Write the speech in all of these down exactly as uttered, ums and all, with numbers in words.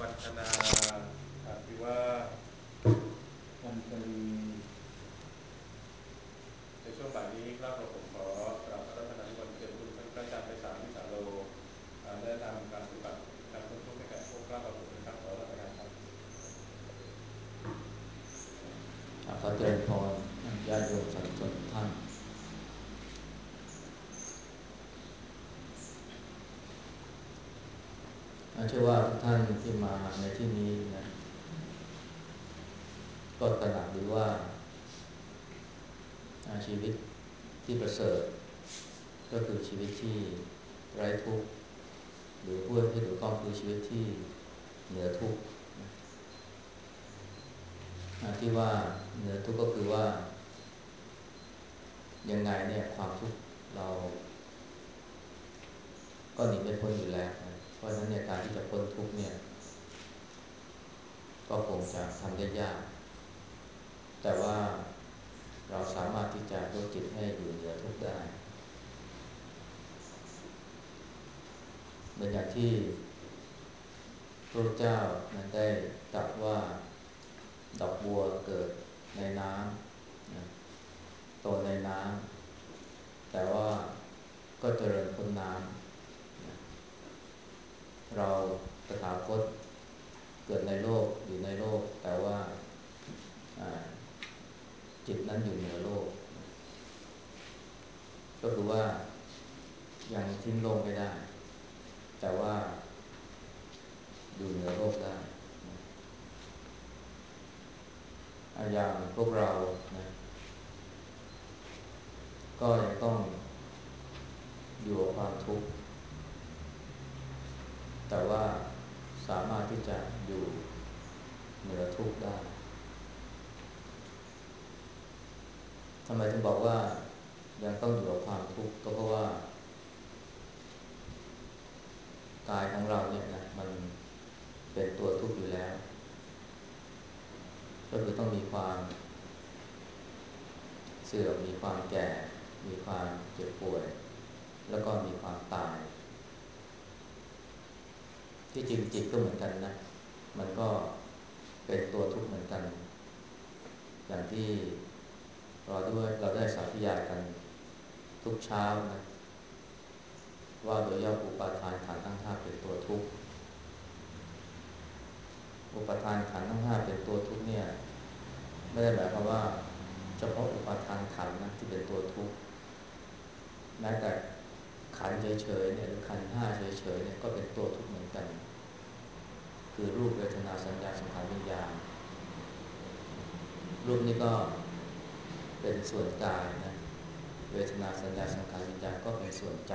วัฒนาอภิวาทอัญชลีในช่วงบ่ายนี้ครับเราผมขอกราบพระรัตนมนต์พระเดชคุณท่านพระอาจารย์ไพศาลวิสาโลได้นำการปฏิบัติการพ้นทุกข์ให้แก่พวกข้าพระบุตรนะครับขอรับประทานครับขอเจริญพรญาติโยมสาธุชนทุกท่านเชื่อว่าทุกท่านที่มาในที่นี้นะก็ตระหนักดีว่าชีวิตที่ประเสริฐก็คือชีวิตที่ไร้ทุกข์หรือพูดให้ถูกต้องคือชีวิตที่เหนือทุกข์ที่ว่าเหนือทุกข์ก็คือว่ายังไงเนี่ยความทุกข์เราก็หนีไม่พ้นอยู่แล้วนะเพราะฉะนั้นเนี่ยการที่จะพ้นทุกข์เนี่ยก็คงจะทำได้ยากแต่ว่าเราสามารถที่จะยกจิตให้อยู่เหนือทุกข์ได้เหมือนอย่างที่พระเจ้านั้นได้ตรัสว่าดอกบัวเกิดในน้ำนะโตในน้ำแต่ว่าก็เจริญพ้นน้ำนะเราตถาคตเกิดในโลกอยู่ในโลกแต่ว่าจิตนั้นอยู่เหนือโลกก็คือว่ายังทิ้งโลกไม่ได้แต่ว่าอยู่เหนือโลกได้อย่างพวกเรานะก็ยังต้องอยู่กับความทุกข์แต่ว่าสามารถที่จะอยู่เหนือทุกข์ได้ทำไมถึงบอกว่ายังต้องอยู่กับความทุกข์ก็เพราะว่ากายของเราเนี่ยนะมันเป็นตัวทุกข์อยู่แล้วก็คือต้องมีความเสื่อมมีความแก่มีความเจ็บป่วยแล้วก็มีความตายที่จริงจิตก็เหมือนกันนะมันก็เป็นตัวทุกข์เหมือนกันอย่างที่เราด้วยเราได้สาธยายกันทุกเช้านะว่าโดยย่ออุปาทานขันธ์ทั้งห้าเป็นตัวทุกข์อุปทานขันธ์ทั้งห้าเป็นตัวทุกข์เนี่ยไม่ได้หมายความว่าเฉพาะอุปทานขันธ์นะที่เป็นตัวทุกข์แม้แต่ขันธ์เฉยๆเนี่ยหรือขันธ์ห้าเฉยๆเนี่ยก็เป็นตัวทุกข์เหมือนกันคือรูปเวทนาสัญญาสังขารวิญญาณรูปนี้ก็เป็นส่วนกายนะเวทนาสัญญาสังขารวิญญาณก็เป็นส่วนใจ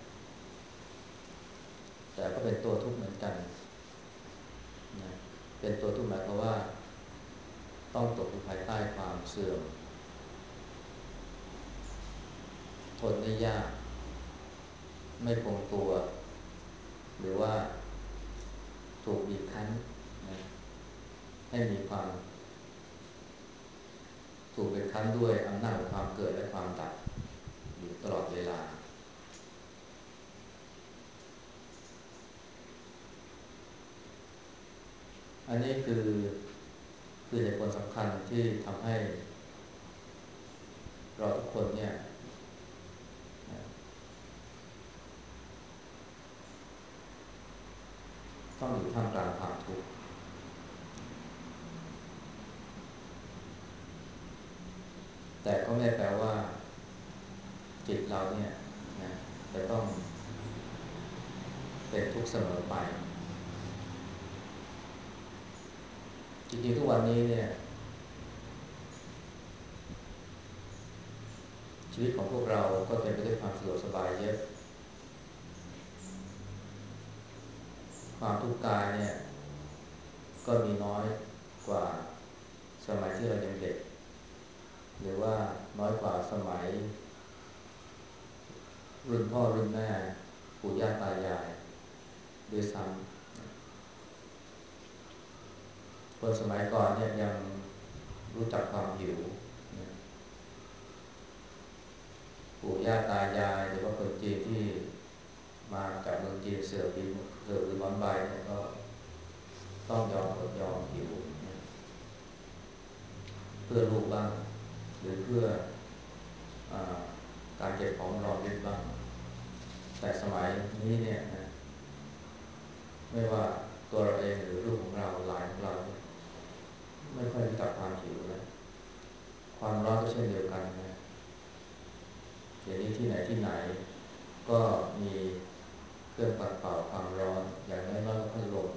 แต่ก็เป็นตัวทุกข์เหมือนกันนะเป็นตัวทุกข์หมายความว่าต้องตกอยู่ภายใต้ความเสื่อมทนได้ยากไม่คงตัวหรือว่าถูกบีบคั้นนะให้มีความถูกบีบคั้นด้วยอำนาจของความเกิดและความดับอยู่ตลอดเวลาอันนี้คือคือเหตุผลสำคัญที่ทำให้เราทุกคนเนี่ยต้องอยู่ท่ามกลางความทุกข์แต่ก็ไม่แปลว่าจิตเราเนี่ยนะจะต้องเป็นทุกข์เสมอไปจริงๆทุกวันนี้เนี่ยชีวิตของพวกเราก็เต็มไปด้วยความสะดวกสบายเยอะความทุกข์กายเนี่ยก็มีน้อยกว่าสมัยที่เรายังเด็กหรือว่าน้อยกว่าสมัยรุ่นพ่อรุ่นแม่ปู่ย่าตายายด้วยซ้ำคนสมัยก่อนเนี่ยยังรู้จักความหิวนะปู่ย่าตายายหรือว่าคนจีนที่มาจากเมืองจีนเสือปีเสือปีมอนใบเนี่ยก็ต้องยอมอดยอมหิวนะเพื่อลูกบ้างหรือเพื่ออการเก็บของรอมริบบ้างแต่สมัยนี้เนี่ยนะไม่ว่าตัวเราเองหรือลูกของเราหลานของเราเนี่ยไม่ค่อยรู้จักความหิวนะความร้อนก็เช่นเดียวกันนะเดี๋ยวนี้ที่ไหนที่ไหนก็มีเครื่องปัดเป่าความร้อนอย่างน้อยๆก็พัดลม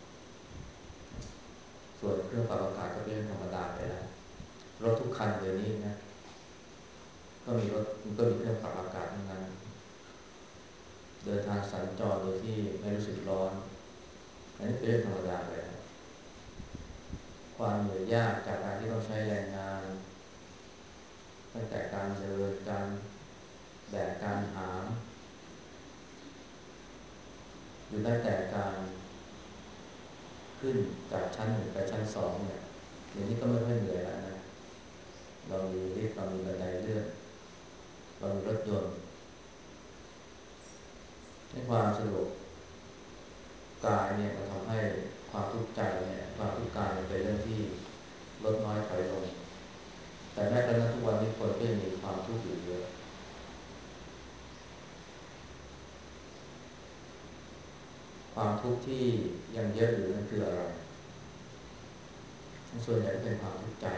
ส่วนเครื่องปรับอากาศก็เป็นเรื่องธรรมดาไปแล้วรถทุกคันเดี๋ยวนี้นะก็มีรถก็มีเครื่องปรับอากาศทั้งนั้นเดินทางสัญจรโดยที่ไม่รู้สึกร้อนอันนี้เป็นเรื่องธรรมดาไปแล้วความเหนื่อยยากจากการที่ต้องใช้แรงงานตั้งแต่การเดินการแบกการหามหรือแม้แต่การขึ้นจากชั้นหนึ่งไปชั้นสองเนี่ยเดี๋ยวนี้ก็ไม่ค่อยเหนื่อยแล้วนะเรามีลิฟต์เรามีบันไดเลื่อนเรามีรถยนต์ให้ความสะดวกกายเนี่ยมันทำให้ความทุกข์ใจเนี่ยความทุกข์กายมันเป็นเรื่องที่ลดน้อยถอยลงแต่แม้กระทั่งทุกวันนี้คนก็ยังมีความทุกข์อยู่เยอะความทุกข์ที่ยังเยอะอยู่นั่นคืออะไรส่วนใหญ่เป็นความทุกข์ใจ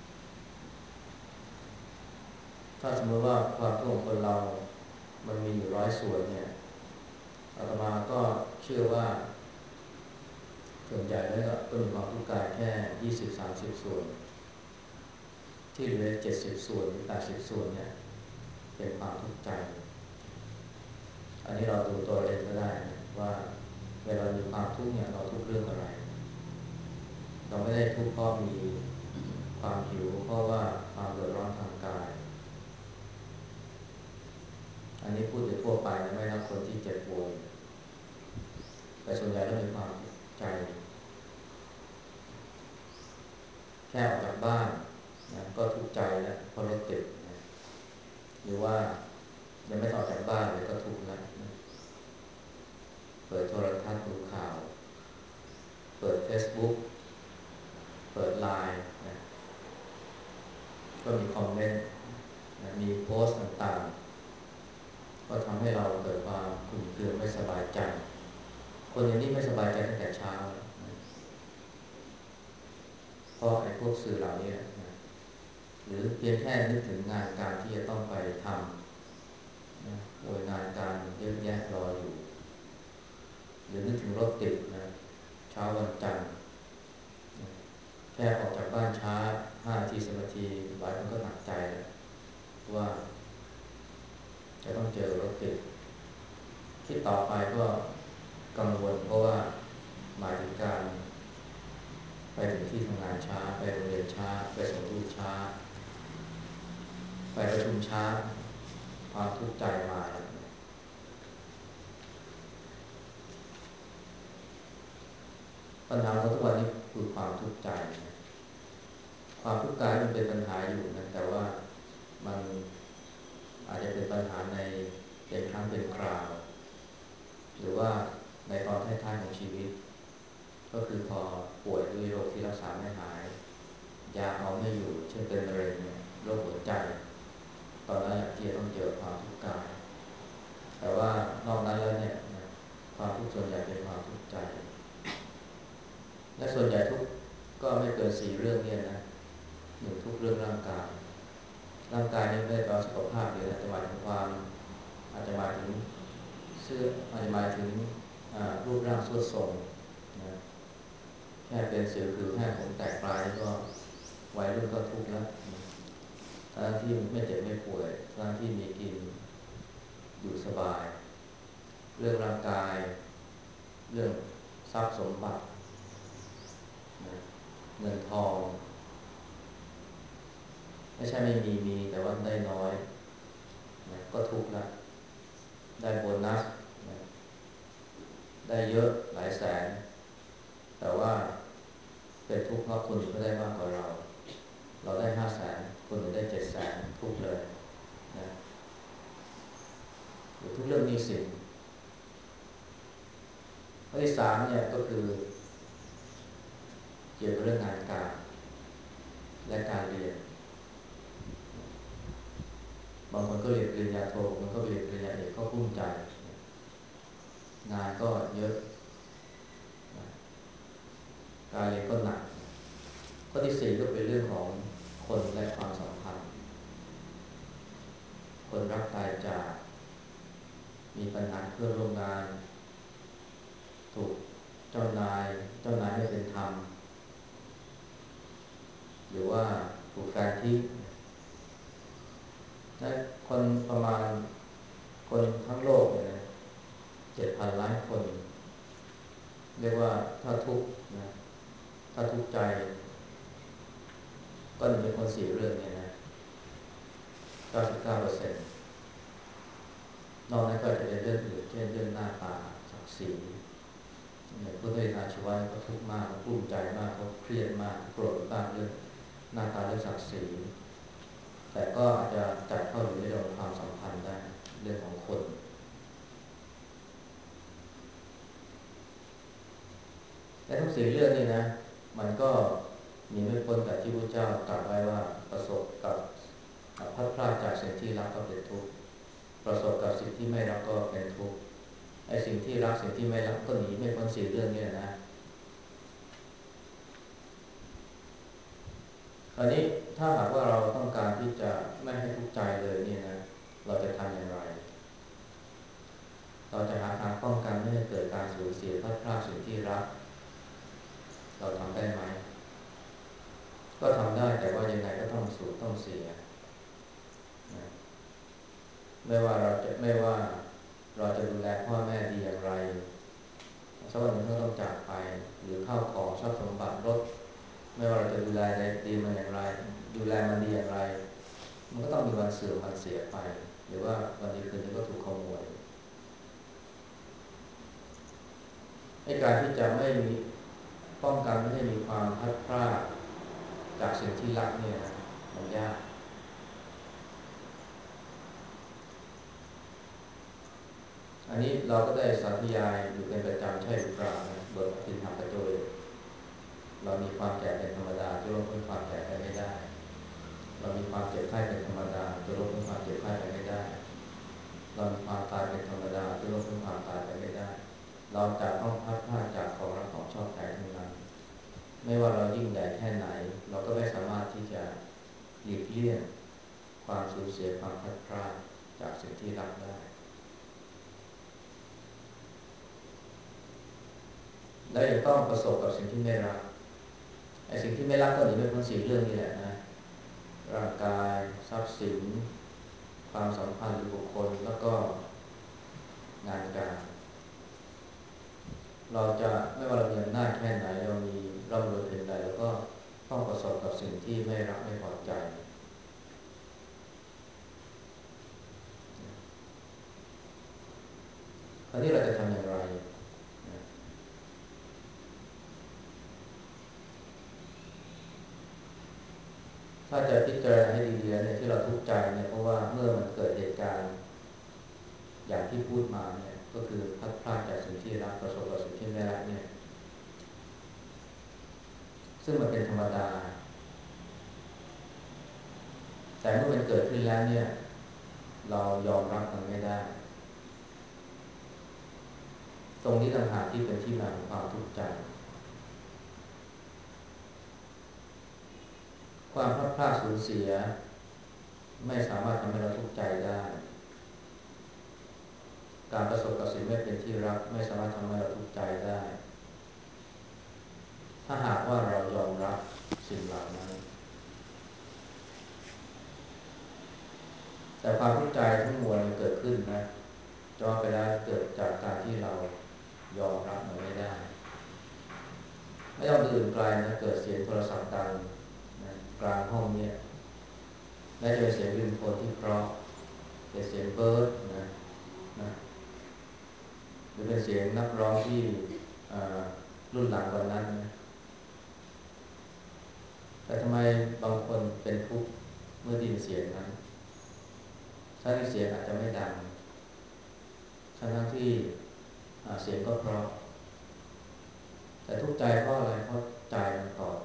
ถ้าสมมติว่าความทุกข์ของคนเรามันมีอยู่ร้อยส่วนเนี่ยอาตมาก็เชื่อว่าส่วนใหญ่แล้วก็มีความทุกข์กายแค่ยี่สิบสามสิบส่วนที่เหลือเจ็ดสิบส่วนหรือแปดสิบส่วนเนี่ยเป็นความทุกข์ใจอันนี้เราดูตัวเองก็ได้นะว่าเวลามีความทุกข์เนี่ยเราทุกข์เรื่องอะไรเราไม่ได้ทุกข์เพราะมีความหิวเพราะว่าความเดือดร้อนทางกายอันนี้พูดโดยทั่วไปนะไม่นับคนที่เจ็บป่วยแต่ส่วนใหญ่แล้วมีความทุกข์ใจแค่ออกจากบ้านนะก็ทุกข์ใจแล้วเพราะรถติดนะหรือว่ายังไม่ออกจากบ้านเลยก็ทุกข์แล้วนะเปิดโทรทัศน์ดูข่าวเปิด Facebook เปิด ไลน์ นะก็มีคอมเมนต์นะมีโพสต์ต่างๆก็ทำให้เราเกิดความขุ่นเคืองไม่สบายใจคนอย่างนี้ไม่สบายใจตั้งแต่เช้านะเพราะไอ้พวกสื่อเหล่านี้นะหรือเพียงแค่นึกถึงงานการที่จะต้องไปทำนะโอยงานการเยอะแยะรออยู่หรือนึกถึงรถติดนะเช้าวันจันทร์นะแค่ออกจากบ้านช้าห้านาทีสิบนาทีหลายคนก็หนักใจแล้วว่าจะต้องเจอรถติดคิดต่อไปก็กังวลเพราะว่าหมายถึงการไปถึงที่ทำงานช้าไปโรงเรียนช้าไปส่งลูกช้าไปประชุมช้าความทุกข์ใจมาแล้วปัญหาของทุกวันนี้คือความทุกข์ใจความทุกข์กายมันเป็นปัญหาอยู่นะแต่ว่ามันอาจจะเป็นปัญหาในเป็นครั้งเป็นคราวหรือว่าในตอนท้ายๆของชีวิตก็คือพอป่วยด้วยโรคที่รักษาไม่หายยาเอาไม่อยู่เช่นเป็นมะเร็งเนี่ยโรคหัวใจตอนนั้นที่จะต้องเจอความทุกข์กายแต่ว่านอกนั้นแล้วเนี่ยความทุกข์ส่วนใหญ่เป็นความทุกข์ใจและส่วนใหญ่ทุกก็ไม่เกินสี่เรื่องเนี่ยนะหนึ่งทุกเรื่องร่างกายร่างกายนี้ไม่ได้แปลว่าสุขภาพเลยนะจะหมายถึงความอาจจะหมายถึงเสื้ออาจจะหมายถึงรูปร่างทรุดโทรมนะแค่เป็นสิวผิวแห้งผมแตกปลายก็วัยรุ่นก็ทุกข์แล้วทั้งที่ไม่เจ็บไม่ป่วยทั้งที่มีกินอยู่สบายเรื่องร่างกายเรื่องทรัพย์สมบัตินะเงินทองไม่ใช่ไม่มีมีแต่ว่าได้น้อยนะก็ทุกข์ละได้โบนัสนะได้เยอะหลายแสนแต่ว่าเป็นทุกข์เพราะคนอื่นก็ได้มากกว่าเราเราได้ห้าแสนคนอื่นได้เจ็ดแสนทุกข์เลยนะหรือทุกเรื่องหนี้สินข้อที่สามเนี่ยก็คือกี่ยวกับเรื่องงานการและการเรียนบางคนก็เรียนปริญญาโทบางคนก็เรียนปริญญาเอกก็ภูมิใจงานก็เยอะการเรียนก็หนักข้อที่สี่ก็เป็นเรื่องของคนและความสัมพันธ์คนรักตายจากมีปัญหาเพื่อนร่วมงานถูกเจ้านายเจ้านายไม่เป็นธรรมหรือว่าถูกแฟนทิ้งและคนประมาณคนทั้งโลกเนี่ยเจ็ดพันล้านคนเรียกว่าถ้าทุกข์นะถ้าทุกข์ใจก็จะเป็นคนสี่เรื่องเนี่ยนะเก้าสิบเก้าเปอร์เซ็นต์นอกนั้นก็จะเป็นเรื่องอื่นเช่นเรื่องหน้าตาศักดิ์ศรีอย่างพุทธเจ้าอาชีวะเขาทุกข์มากเขากลุ้มใจมากเขาเครียดมากโกรธมากเรื่องหน้าตาเรื่องศักดิ์ศรีแต่ก็อาจจะจัดเข้าอยู่ในเรื่องของความสัมพันธ์ได้เรื่องของคนและทุกสิ่งเรื่องนี้นะมันก็มีไม่พ้นกับที่พระเจ้ากล่าวไว้ว่าประสบกับพัดพลาดจากสิ่งที่รักก็เป็นทุกข์ประสบกับสิ่งที่ไม่รักก็เป็นทุกข์ไอ้สิ่งที่รักสิ่งที่ไม่รักก็หนีไม่พ้นสิ่งเรื่องนี้นะตอนนี้ถ้าหากว่าเราต้องการที่จะไม่ให้ทุกข์ใจเลยเนี่ยนะเราจะทำอย่างไรเราจะหาทางป้องกันไม่ให้เกิดการสูญเสียพัดพลาดสิ่งที่รักเราทำได้ไหมก็ทำได้แต่ว่ายังไงก็ต้องสูญต้องเสียนะไม่ว่าเราจะไม่ว่าเราจะดูแลพ่อแม่ดีอย่างไรสักวันหนึ่งก็ต้องจากไปหรือข้าวของทรัพย์สมบัติรถไม่ว่าเราจะดูแลได้ดีมันอย่างไรดูแลมันดีอย่างไรมันก็ต้องมีวันเสื่อมวันเสียไปหรือว่าวันดีคืนนี้ก็ถูกขโมยในการที่จะไม่มีป้องกันไม่ให้มีความพลัดพรากจากสิ่งที่รักเนี่ยนะมันยากอันนี้เราก็ได้สาธยายอยู่เป็นประจำใช่หรือเปล่านะบททินหัปโจยเรามีความแก่เป็นธรรมดาจะลดพ้นความแก่ไปไม่ได้เรามีความเจ็บไข้เป็นธรรมดาจะลดพ้นความเจ็บไข้ไปไม่ได้เรามีความตายเป็นธรรมดาจะลดพ้นความตายไปไม่ได้เราจะต้องพัดพลาดจากของรักของชอบใจทั้งนั้นไม่ว่าเรายิ่งใหญ่แค่ไหนเราก็ไม่สามารถที่จะหลีกเลี่ยงความสูญเสียความพลัดพรากจากสิ่งที่รักได้และยังต้องประสบกับสิ่งที่ไม่รักไอ้สิ่งที่ไม่รักก็หนีไม่พ้นสี่เรื่องนี้แหละนะร่างกายทรัพย์สินความสัมพันธ์หรือบุคคลแล้วก็งานการเราจะไม่ว่าเรามีอำนาจแค่ไหนเรามีร่ำรวยเพียงใดเราก็ต้องประสบกับสิ่งที่ไม่รักไม่พอใจคราวนี้เราจะทำอย่างไรถ้าจะพิจารณาให้ดีๆเนี่ยที่เราทุกข์ใจเนี่ยเพราะว่าเมื่อมันเกิดเหตุการณ์อย่างที่พูดมาเนี่ยก็คือพลัดพรากจากสิ่งที่รักประสบกับสิ่งที่ไม่รักเนี่ยซึ่งมันเป็นธรรมดาแต่เมื่อมันเกิดขึ้นแล้วเนี่ยเรายอมรับมันไม่ได้ตรงนี้ต่างหากที่เป็นที่มาของความทุกข์ใจความพลัดพรากสูญเสียไม่สามารถทำให้เราทุกข์ใจได้การประสบกับสิ่งไม่เป็นที่รักไม่สามารถทำให้เราทุกข์ใจได้ถ้าหากว่าเรายอมรับสิ่งเหล่านั้นแต่ความทุกข์ใจทั้งมวลมันเกิดขึ้นนะจะว่าไปแล้วเกิดจากการที่เรายอมรับมันไม่ได้ไม่ต้องอื่นไกลนะเกิดเสียงโทรศัพท์ดังนะกลางห้องเนี่ยแม้จะเป็นเสียงริงโทนที่เพราะเป็นเสียงเบิร์ดนะนะหรือเป็นเสียงนักร้องที่รุ่นหลังกว่านั้นนะแต่ทำไมบางคนเป็นทุกข์เมื่อได้ยินเสียงนั้นถ้าเสียงอาจจะไม่ดังทั้งที่เสียงก็เพราะแต่ทุกข์ใจเพราะอะไรเพราะใจมันต่อ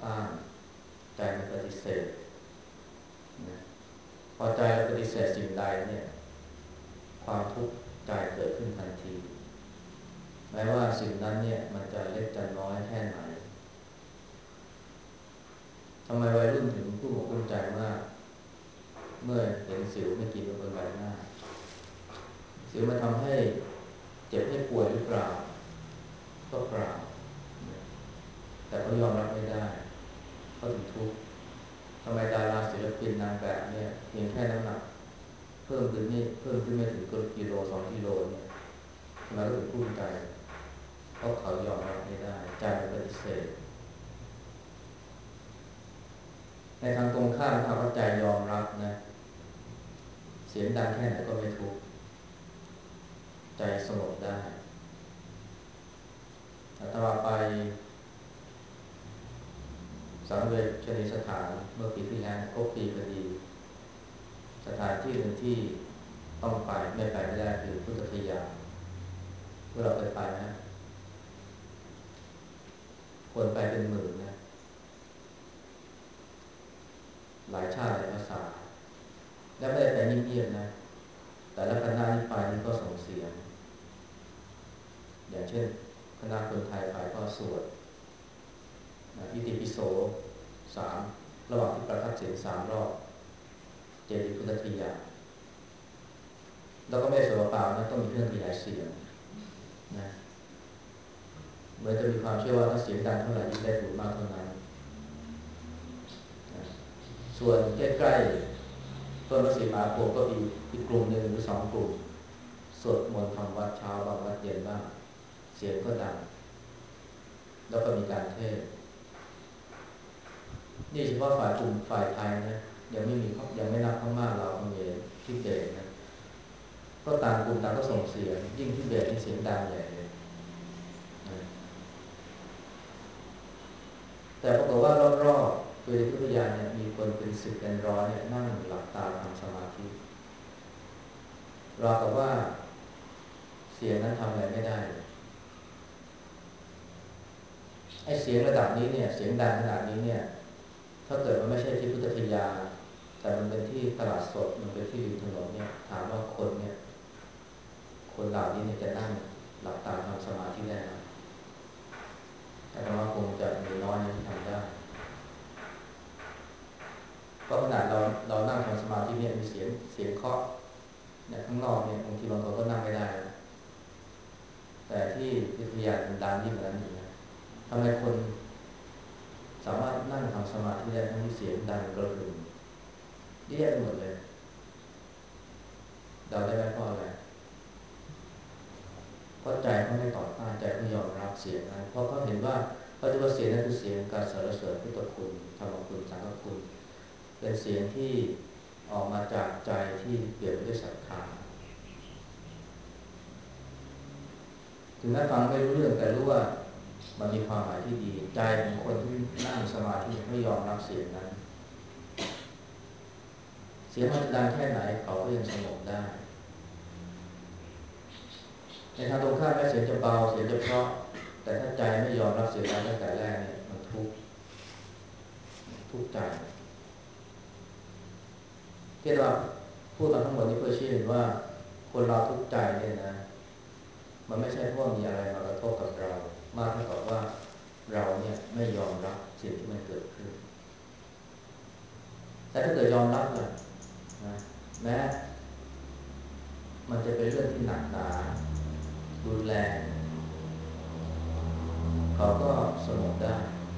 ทำไมวัยรุ่นถึงผู้อกผู้ใจมากเมื่อเห็นสิวไม่กินบนใบหน้าสิวมันทำให้เจ็บให้ป่วยหรือเปล่าก็เปล่าแต่เขายอมรับไม่ได้เขาถึงทุกข์ทำไมดาราศิลปินนางแบบเนี่ยเพียงแค่น้ำหนักเพิ่มขึ้นนี่เพิ่มขึ้นไม่ถึงกิโลสองกิโลเนี่ยทำไมเขาถึงภูมิใจเพราะเขายอมรับไม่ได้ใจมันปฏิเสธในทางตรงข้ามถ้าเขาใจยอมรับนะเสียงดังแค่ไหนก็ไม่ทุกข์ใจสงบได้อาตมาไปสังเวชนีสถานเมื่อปีที่แล้วครบปีพอดีสถานที่หนึ่งที่ต้องไปไม่ไปไม่ได้คือพุทธคยาเมื่อเราไปไปนะคนไปเป็นหมื่นนะหลายชาติหลายภาษาและไม่ได้ไปเงียบๆนะแต่ละคณะที่ไปนี่ก็ส่งเสียงอย่างเช่นคณะคนไทยไปก็สวดอิติปิโสสามระหว่างที่ประทับเสียงสามรอบเจดีย์พุทธคยาแล้วก็ไม่สวดเปล่านะต้องมีเครื่องขยายเสียงนะเหมือนจะมีความเชื่อว่าถ้าเสียงดังเท่าไหร่ยิ่งได้บุญมากเท่านั้นนะส่วนใกล้ๆต้นพระศรีมหาโพธิ์ก็มีอีกกลุ่มหนึ่งหรือสองกลุ่มสวดมนต์ทำวัดเช้าบางวัดเย็นบ้างเสียงก็ดังแล้วก็มีการเทศน์นี่เฉพาะฝ่ายกลุ่มฝ่ายไทยนะยังไม่มียังไม่นับพม่าลาวเขมรทิเบตนะก็ต่างกลุ่มต่างก็ส่งเสียงยิ่งทิเบตนี่เสียงดังใหญ่เลยนะแต่ปรากฏว่ารอบๆเวทีพุทธญาณเนี่ยมีคนเป็นสิบเป็นร้อยเนี่ยนั่งหลับตาทำสมาธิราวกับว่าเสียงนั้นทำอะไรไม่ได้ไอ้เสียงระดับนี้เนี่ยเสียงดังขนาดนี้เนี่ยถ้าเกิดมันไม่ใช่ที่พุทธคยาแต่มันเป็นที่ตลาดสดมันเป็นที่ริมถนนเนี่ยถามว่าคนเนี่ยคนเหล่านี้เนี่ยจะนั่งหลับตาทำสมาธิได้ไหมแต่ว่าคงจะมีน้อยที่ทำได้เพราะขนาดเราเรานั่งทำสมาธิเนี่ยมีเสียงเสียงเคาะเนี่ยข้างนอกเนี่ยบางทีบางคนก็นั่งไม่ได้นะแต่ที่วิทยามันดังยิ่งกว่านั้นอีกนะทำไมคนสามารถนั่งทำสมาธิได้ทั้งที่เสียงดังกระหึ่มเยอะแยะไปหมดเลยเดาได้ไหมเพราะอะไรเพราะใจเขาไม่ต่อต้านใจเขายอมรับเสียงนั้นเพราะเขาเห็นว่าเขาจะว่าเสียงนั้นคือเสียงการสรรเสริญพุทธคุณธรรมคุณสังฆคุณเป็นเสียงที่ออกมาจากใจที่เปลี่ยนด้วยศรัทธาถึงแม้ฟังไม่รู้เรื่องแต่รู้ว่ามันมีความหมายที่ดีใจของคนที่นั่งสมาธิไม่ยอมรับเสียงนั้นเสียงมันจะดังแค่ไหนเขาก็ยังสงบได้ในทางตรงข้ามแม้เสียงจะเบาเสียงจะเพราะแต่ถ้าใจไม่ยอมรับเสียงนั้นตั้งแต่แรกเนี่ยมันทุกข์ทุกข์ใจที่เราพูดมาทั้งหมดนี้เพื่อชี้เห็นว่าคนเราทุกข์ใจเนี่ยนะมันไม่ใช่เพราะมีอะไรมากระทบกับเรามากเท่ากับว่าเราเนี่ยไม่ยอมรับสิ่งที่มันเกิดขึ้นแต่ถ้าเกิดยอมรับล่ะนะแม้มันจะเป็นเรื่องที่หนักหนารุนแรงเขาก็สงบได้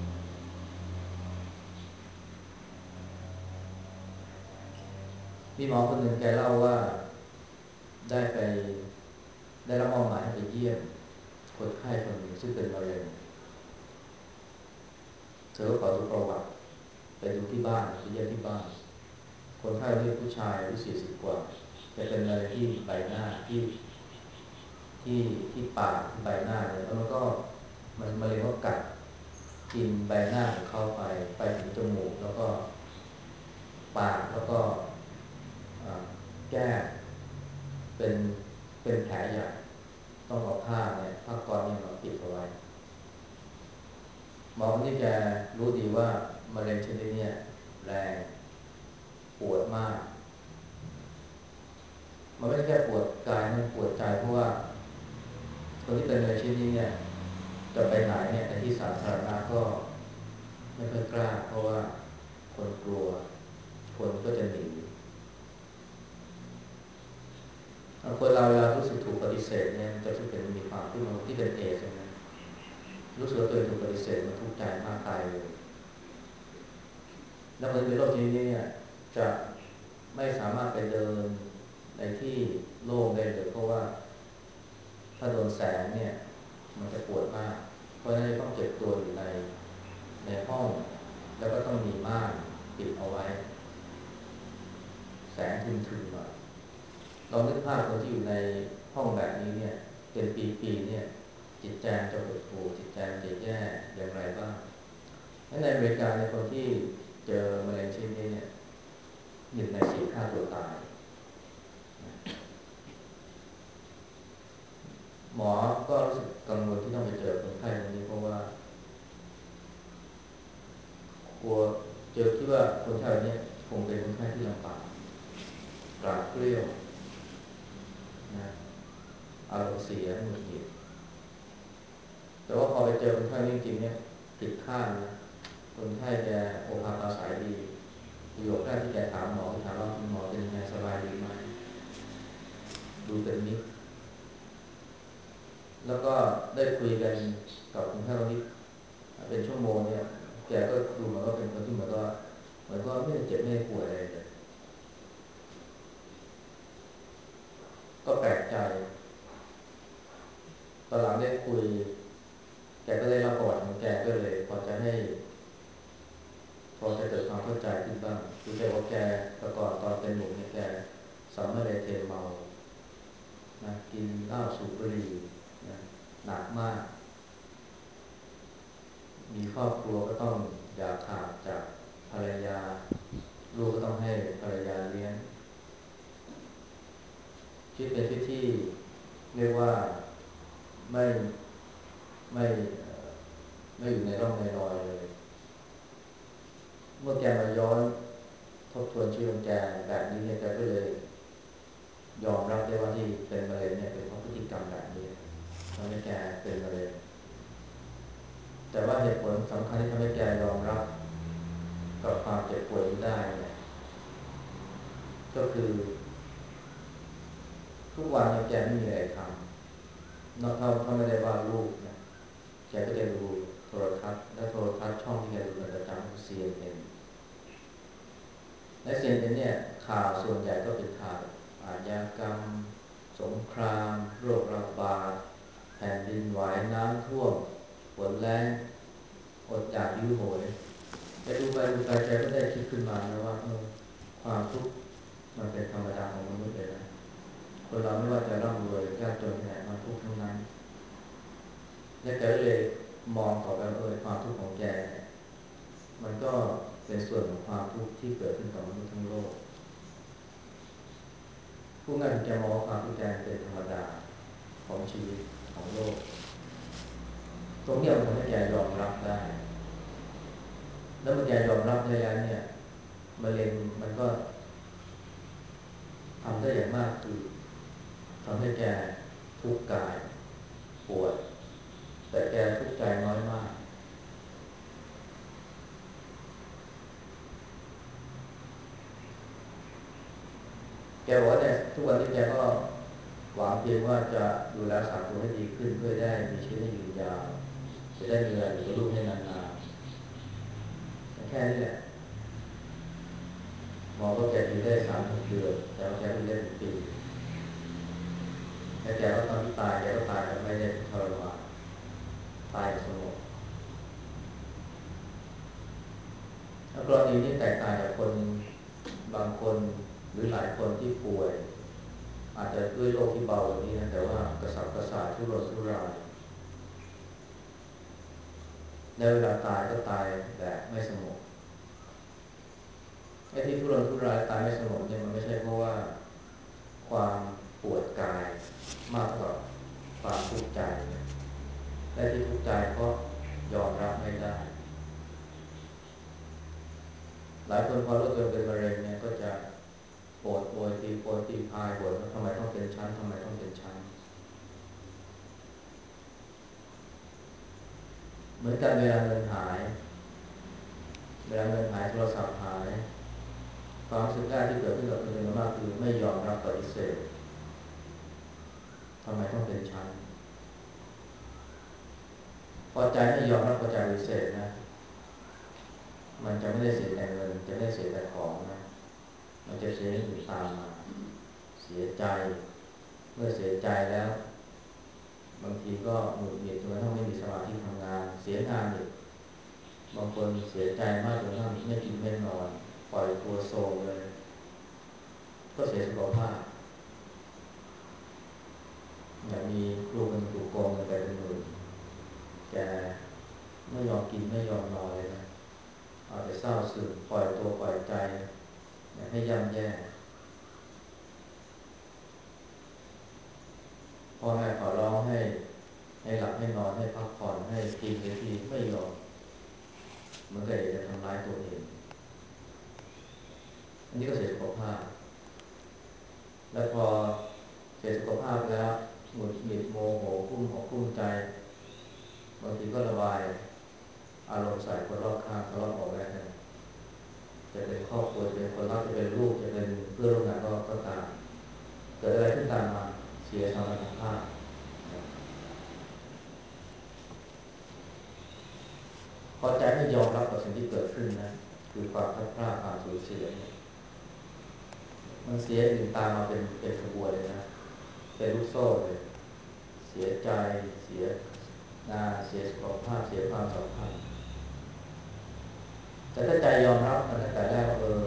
มีหมอคนหนึ่งแกเล่าว่าได้ไปได้รับมอบหมายให้ไปเยี่ยมคนไข้คนหนึ่งซึ่งเป็นมะเร็งเธอก็ขอดูประวัติไปดูที่บ้านไปเยี่ยมที่บ้านคนไข้เรียกผู้ชายอายุสี่สิบกว่าจะเป็นมะเร็งที่ใบหน้าที่ที่ที่ปากที่ใบหน้าเนี่ยแล้วมันก็มันมะเร็งก็กัดกินใบหน้าของเขาไปไปถึงจมูกแล้วก็ปากแล้วก็แก้มเป็นเป็นแผลใหญ่ต้องเอาผ้าเนี่ยผ้าก๊อซเนี่ยมาปิดเอาไว้หมอคนนี้แกรู้ดีว่ามะเร็งชนิดนี้แรงปวดมากมันไม่ใช่แค่ปวดกายมันปวดใจเพราะว่าคนที่เป็นมะเร็งชนิดนี้เนี่ยจะไปไหนเนี่ยในที่สาธารณะก็ไม่ค่อยกล้าเพราะว่าคนกลัวคนก็จะหนีคนเราเวลารู้สึกถูกปฏิเสธเนี่ยจะรู้สึกมีความที่มันที่เป็นเอใช่ไหมรู้สึกว่าตัวเองถูกปฏิเสธมันทุกข์ใจมากตายเลยแล้วคนในโลกนี้เนี่ยจะไม่สามารถไปเดินในที่โล่งได้เลยเพราะว่าถ้าโดนแสงเนี่ยมันจะปวดมากเพราะฉะนั้นต้องเก็บตัวอยู่ในในห้องแล้วก็ต้องมีม่านปิดเอาไว้แสงทึมๆหน่อยเรานึกภาพคนที่อยู่ในห้องแบบนี้เนี่ยเป็นปีๆเนี่ยจิตใจจะหดหู่จิตใจจะแย่อย่างไรบ้างในอเมริกาในคนที่เจอมะเร็งชนิดนี้เนี่ยหนึ่งในสี่ฆ่าตัวตายหมอก็รู้สึกกังวลที่ต้องไปเจอคนไข้คนนี้เพราะว่ากลัวเจอที่ว่าคนไข้คนนี้คงเป็นคนไข้ที่ลำบากกราดเกลี้ยวนะอารมณ์เสียหงุดหงิดแต่ว่าพอไปเจอคนไข้จริงๆเนี่ยผิดคาดนะคนไข้แกโอภาสปราศัยดีประโยคแรกที่แกถามหมอถามว่าคุณหมอเป็นยังไงสบายดีไหมดูเป็นมิตรแล้วก็ได้คุยกันกับคนไข้คนนี้เป็นชั่วโมงเนี่ยแกก็ดูเหมือนว่าเป็นคนที่เหมือนก็เหมือนก็ไม่ได้เจ็บไม่ได้ป่วยอะไรเลยก็แปลกใจตอนหลังได้คุยแกก็ได้เล่าประวัติของแกก็เลยพอจะให้พอจะเกิดความเข้าใจขึ้นบ้างคือแกว่าแกแต่ก่อนตอนเป็นหนุ่มเนี่ยแกสามารถเลยเทเมานะกินเหล้าสูบบุหรี่นะหนักมากมีครอบครัวก็ต้องอย่าขาดจากภรรยาลูกก็ต้องให้ภรรยาเลี้ยงชีวิตเป็นชีวิตที่เรียกว่าไม่ไม่ไม่อยู่ในร่องในรอยเลยเมื่อแกมาย้อนทบทวนชีวิตของแกแบบนี้เนี่ยแกก็เลยยอมรับได้ว่าที่เป็นมะเร็งเนี่ยเป็นเพราะพฤติกรรมแบบนี้ทำให้แกเป็นมะเร็งแต่ว่าเหตุผลสำคัญที่ทำให้แกยอมรับกับความเจ็บป่วยที่ได้เนี่ยก็คือทุกวันเนี่ยแกไม่มีอะไรทำนอกจากเขาไม่ได้วาดรูปนะแกก็จะดูโทรทัศน์และโทรทัศน์ช่องที่แกดูเป็นประจำคือ ซี เอ็น เอ็น และ ซี เอ็น เอ็น เนี่ยข่าวส่วนใหญ่ก็เป็นข่าวอาชญากรรมสงครามโรคระบาดแผ่นดินไหวน้ำท่วมฝนแล้งอดอยากหิวโหยแต่ดูไปดูไปแกก็ได้คิดขึ้นมานะว่าเออความทุกข์มันเป็นธรรมดาของมนุษย์เลยนะคนเราไม่ว่าจะร่ำรวยยากจนแค่ไหนมันทุกข์ทั้งนั้นและแกก็เลยมองต่อไปเออความทุกข์ของแกเนี่ยมันก็เป็นส่วนของความทุกข์ที่เกิดขึ้นกับมนุษย์ทั้งโลกผู้งานแกมองความทุกข์แกเป็นธรรมดาของชีวิตของโลกตรงนี้มันทำให้แกยอมรับได้แล้วเมื่อแกยอมรับได้แล้วเนี่ยมะเร็งมันก็ทำได้อย่างมากคือทำให้แกทุกข์กายปวดแต่แกทุกข์ใจน้อยมากแกบอกว่าเนี่ยทุกวันนี้แกก็หวังเพียงว่าจะดูแลสาตัวให้ดีขึ้นเพื่อได้มีชีวิตให้ยืนยาวจะได้มีเวลาอยู่กับลูกให้นานๆแค่นี้แหละหมอก็แกอยู่ได้สามหกเดือนแต่ว่าแกอยู่ได้เป็นปีแต่แกก็ตอนที่ตายแกก็ตายแบบไม่ได้ทรมานตายสงบแล้วกรณีนี้แตกต่างจากคนบางคนหรือหลายคนที่ป่วยอาจจะด้วยโรคที่เบากว่านี้นะแต่ว่ากระสับกระส่ายทุรนทุรายในเวลาตายก็ตายแบบไม่สงบไอ้ที่ทุรนทุรายตายไม่สงบเนี่ยมันไม่ใช่เพราะว่าความปวดกายมากกว่าความทุกข์ใจและที่ทุกข์ใจเพราะยอมรับไม่ได้หลายคนพอรู้ตัวเป็นมะเร็งเนี่ยก็จะโอดโอยตีโพยตีพายบ่นว่าทำไมต้องเป็นชั้นทำไมต้องเป็นชั้นเหมือนกันเวลาเงินหายเวลาเงินหายโทรศัพท์หายความรู้สึกแรกที่เกิดขึ้นกับคนจำนวนมากคือไม่ยอมรับปฏิเสธทำไมต้องเป็นฉันพอใจไม่ยอมรับพอใจปฏิเสธนะมันจะไม่ได้เสียแต่เงินจะไม่ได้เสียแต่ของนะมันจะเสียอย่างอื่นตามมาเสียใจเมื่อเสียใจแล้วบางทีก็หงุดหงิดจนกระทั่งไม่มีสมาธิทำงานเสียงานอีกบางคนเสียใจมากจนกระทั่งไม่กินไม่นอนปล่อยตัวโซมเลยก็เสียสุขภาพอย่างมีครูคนถูกโกงเงินไปเป็นหมื่นแกไม่ยอมกินไม่ยอมนอนเลยนะเอาแต่เศร้าซึมปล่อยตัวปล่อยใจให้ย่ำแย่พ่อแม่ขอร้องให้ให้หลับให้นอนให้พักผ่อนให้กินให้ทีไม่ยอมมันก็จะทำร้ายตัวเองอันนี้ก็เสียสุขภาพแล้วพอเสียสุขภาพแล้วหงุดหงิดโมโหกุ้มอกกุ้มใจบางทีก็ระบายอารมณ์ใส่คนรอบข้างทะเลาะเบาะแว้งกันจะเป็นครอบครัวจะเป็นคนรักจะเป็นลูกจะเป็นเพื่อนร่วมงานก็ก็ตามเกิดอะไรขึ้นตามมาเสียสมรรถภาพพอใจไม่ยอมรับกับสิ่งที่เกิดขึ้นนะคือความพลาดพลาดความสูญเสียเนี่ยมันเสียอื่นตามมาเป็นเป็นขบวนเลยนะเป็นลูกโซ่เลยเสียใจเสียงานเสียสุขภาพเสียความสัมพันธ์แต่ถ้าใจยอมรับมันตั้งแต่แรกว่าเออ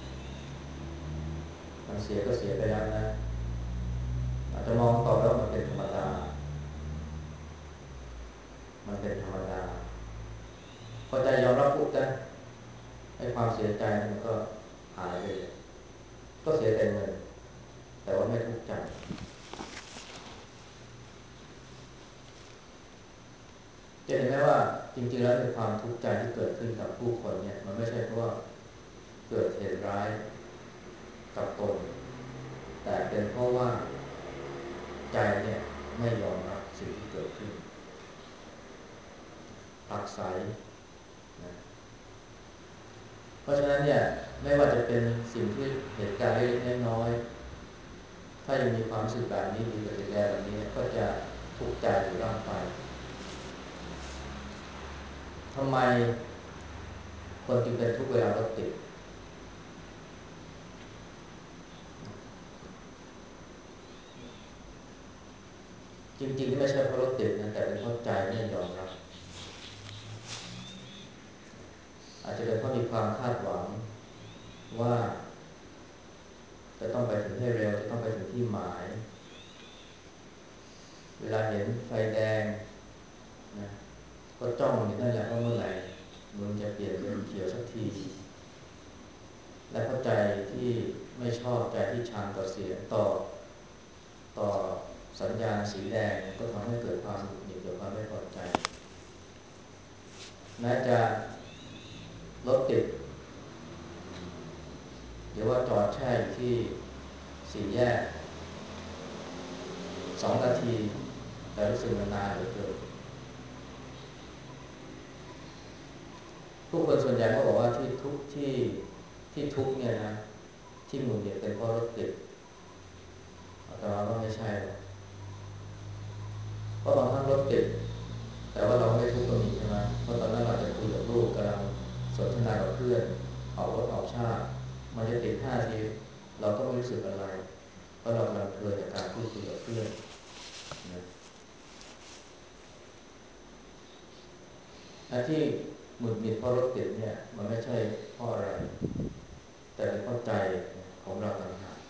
มันเสียก็เสียไปแล้วนะอาจจะมองต่อแล้วมันเป็นธรรมดามันเป็นธรรมดาพอใจยอมรับปุ๊บนะไอ้ความเสียใจมันก็หายไปเลยก็เสียแต่เงินแต่ว่าไม่ทุกข์ใจจะเห็นไหมว่าจริงๆแล้วในความทุกข์ใจที่เกิดขึ้นกับผู้คนเนี่ยมันไม่ใช่เพราะว่าเกิดเหตุร้ายกับตนแต่เป็นเพราะว่าใจเนี่ยไม่ยอมรับสิ่งที่เกิดขึ้นผักใสนะเพราะฉะนั้นเนี่ยไม่ว่าจะเป็นสิ่งที่เหตุการณ์เล็กๆน้อยๆถ้ายังมีความรู้สึกแบบนี้มีปฏิกิริยาแบบนี้ก็จะทุกข์ใจอยู่ร่างไปทำไมคนจึงเป็นทุกเวลารถติดจริงๆที่ไม่ใช่เพราะรถติดนะแต่เป็นเพราะใจไม่ยอมรับอาจจะเป็นเพราะมีความคาดหวังว่าจะต้องไปถึงให้เร็วจะต้องไปถึงที่หมายเวลาเห็นไฟแดงนะก็จ้องอยู่นั่นแหละว่าเมื่อไหร่มึงจะเปลี่ยนเป็นเขียวสักทีและเข้าใจที่ไม่ชอบใจที่ชังต่อเสียงต่อต่อสัญญาณสีแดงก็ทำให้เกิดความหงุดหงิดเกิดความไม่พอใจแม้จะรถติดหรือว่าจอดแช่อยู่ที่สี่แยกสองนาทีแต่รู้สึกมันนานเหลือเกินผู้คนส่วนใหญ่ก็บอกว่าที่ทุกที่ที่ทุกเนี่ยนะที่หงุดหงิดเป็นเพราะรถติดแต่ว่าก็ไม่ใช่หรอกเพราะบางครั้งรถติดแต่ว่าเราไม่ทุกข์ก็มีใช่ไหมเพราะตอนนั้นเราจะคุยกับลูกกำลังสนทนากับเพื่อนออกรถออกชาติมันจะติดห้าทีเราก็ไม่รู้สึกอะไรเพราะเรากำลังเพลินจากการพูดคุยกับเพื่อนนะและที่หงุดหงิดเพราะรถติดเนี่ยมันไม่ใช่เพราะอะไรแต่เป็นเพราะใจของเราต่างหาก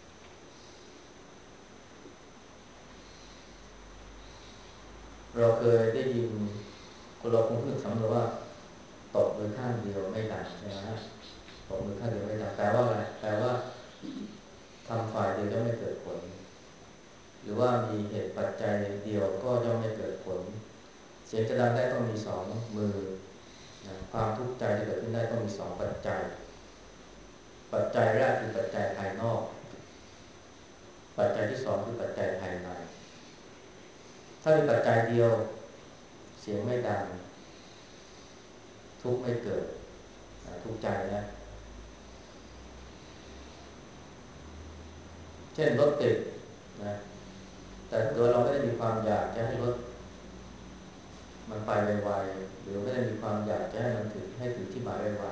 เราเคยได้ยินคนเราคงพูดสำนวนว่าตบมือข้างเดียวไม่ดังใช่ไหมตบมือข้างเดียวไม่ดังแปลว่าอะไรแปลว่าทำฝ่ายเดียวจะไม่เกิดผลหรือว่ามีเหตุปัจจัยเดียวก็ย่อมไม่เกิดผลเสียงจะดังได้ต้องมีสองมือนะความทุกข์ใจที่เกิดขึ้นได้ต้องมีสองปัจจัยปัจจัยแรกคือปัจจัยภายนอกปัจจัยที่สองคือปัจจัยภายในถ้ามีปัจจัยเดียวเสียงไม่ดังทุกข์ไม่เกิดทุกข์ใจนะเช่นรถติดนะแต่ถ้าเกิดเราไม่ได้มีความอยากจะให้รถมันไปไวๆหรือไม่ได้มีความอยากจะให้มันถึงให้ถึงที่หมายไว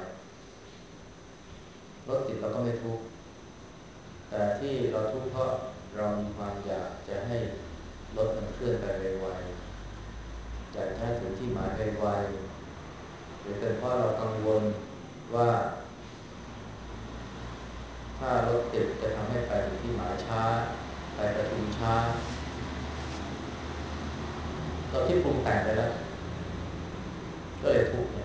ๆรถติดเราก็ไม่ทุกข์แต่ที่เราทุกข์เพราะเรามีความอยากจะให้รถมันเคลื่อนไปไวๆอยากจะให้ถึงที่หมายไวๆหรือเป็นเพราะเรากังวลว่าถ้ารถติดจะทำให้ไปถึงที่หมายช้าไปประชุมช้าเราคิดปรุงแต่งไปแล้วก็เลยทุกข์เนี่ย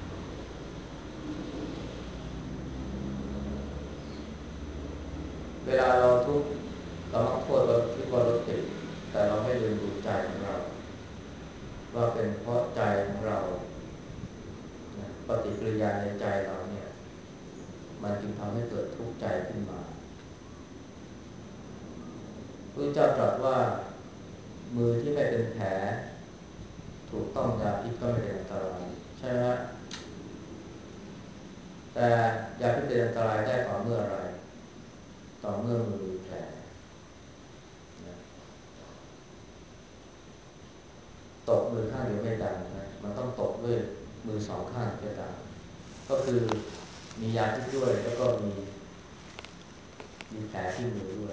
เวลาเราทุกข์เรามักโทษเราคิดว่ารถติดแต่เราไม่ลืมดูใจของเราว่าเป็นเพราะใจของเราปฏิกิริยาในใจเราเนี่ยมันจึงทำให้เกิดทุกข์ใจขึ้นมาพระเจ้าตรัสว่ามือที่ไม่เป็นแผลถูกต้องยาพิษก็ไม่เป็นอันตรายใช่ไหมฮะแต่ยาพิษเป็นอันตรายได้ต่อเมื่ออะไรต่อเมื่อมือมีแผลตบมือข้างเดียวไม่ดังนะมันต้องตบด้วยมือสองข้างจะดังก็คือมียาพิษด้วยแล้วก็มีมีแผลที่มือด้วย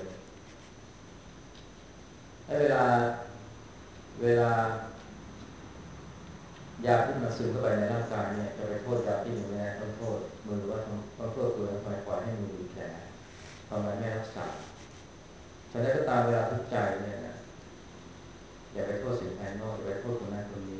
ให้เวลาเวลายาพิษมันซึมเข้าไปในร่างกายเนี่ยจะไปโทษยาพิษหรือไม่ได้ต้องโทษมือว่าต้องโทษตัวทำไมปล่อยให้มือมีแผลทำไมไม่รักษาฉะนั้นก็ตามเวลาทุกข์ใจเนี่ยนะอย่าไปโทษสิ่งภายนอกอย่าไปโทษคนนั้นคนนี้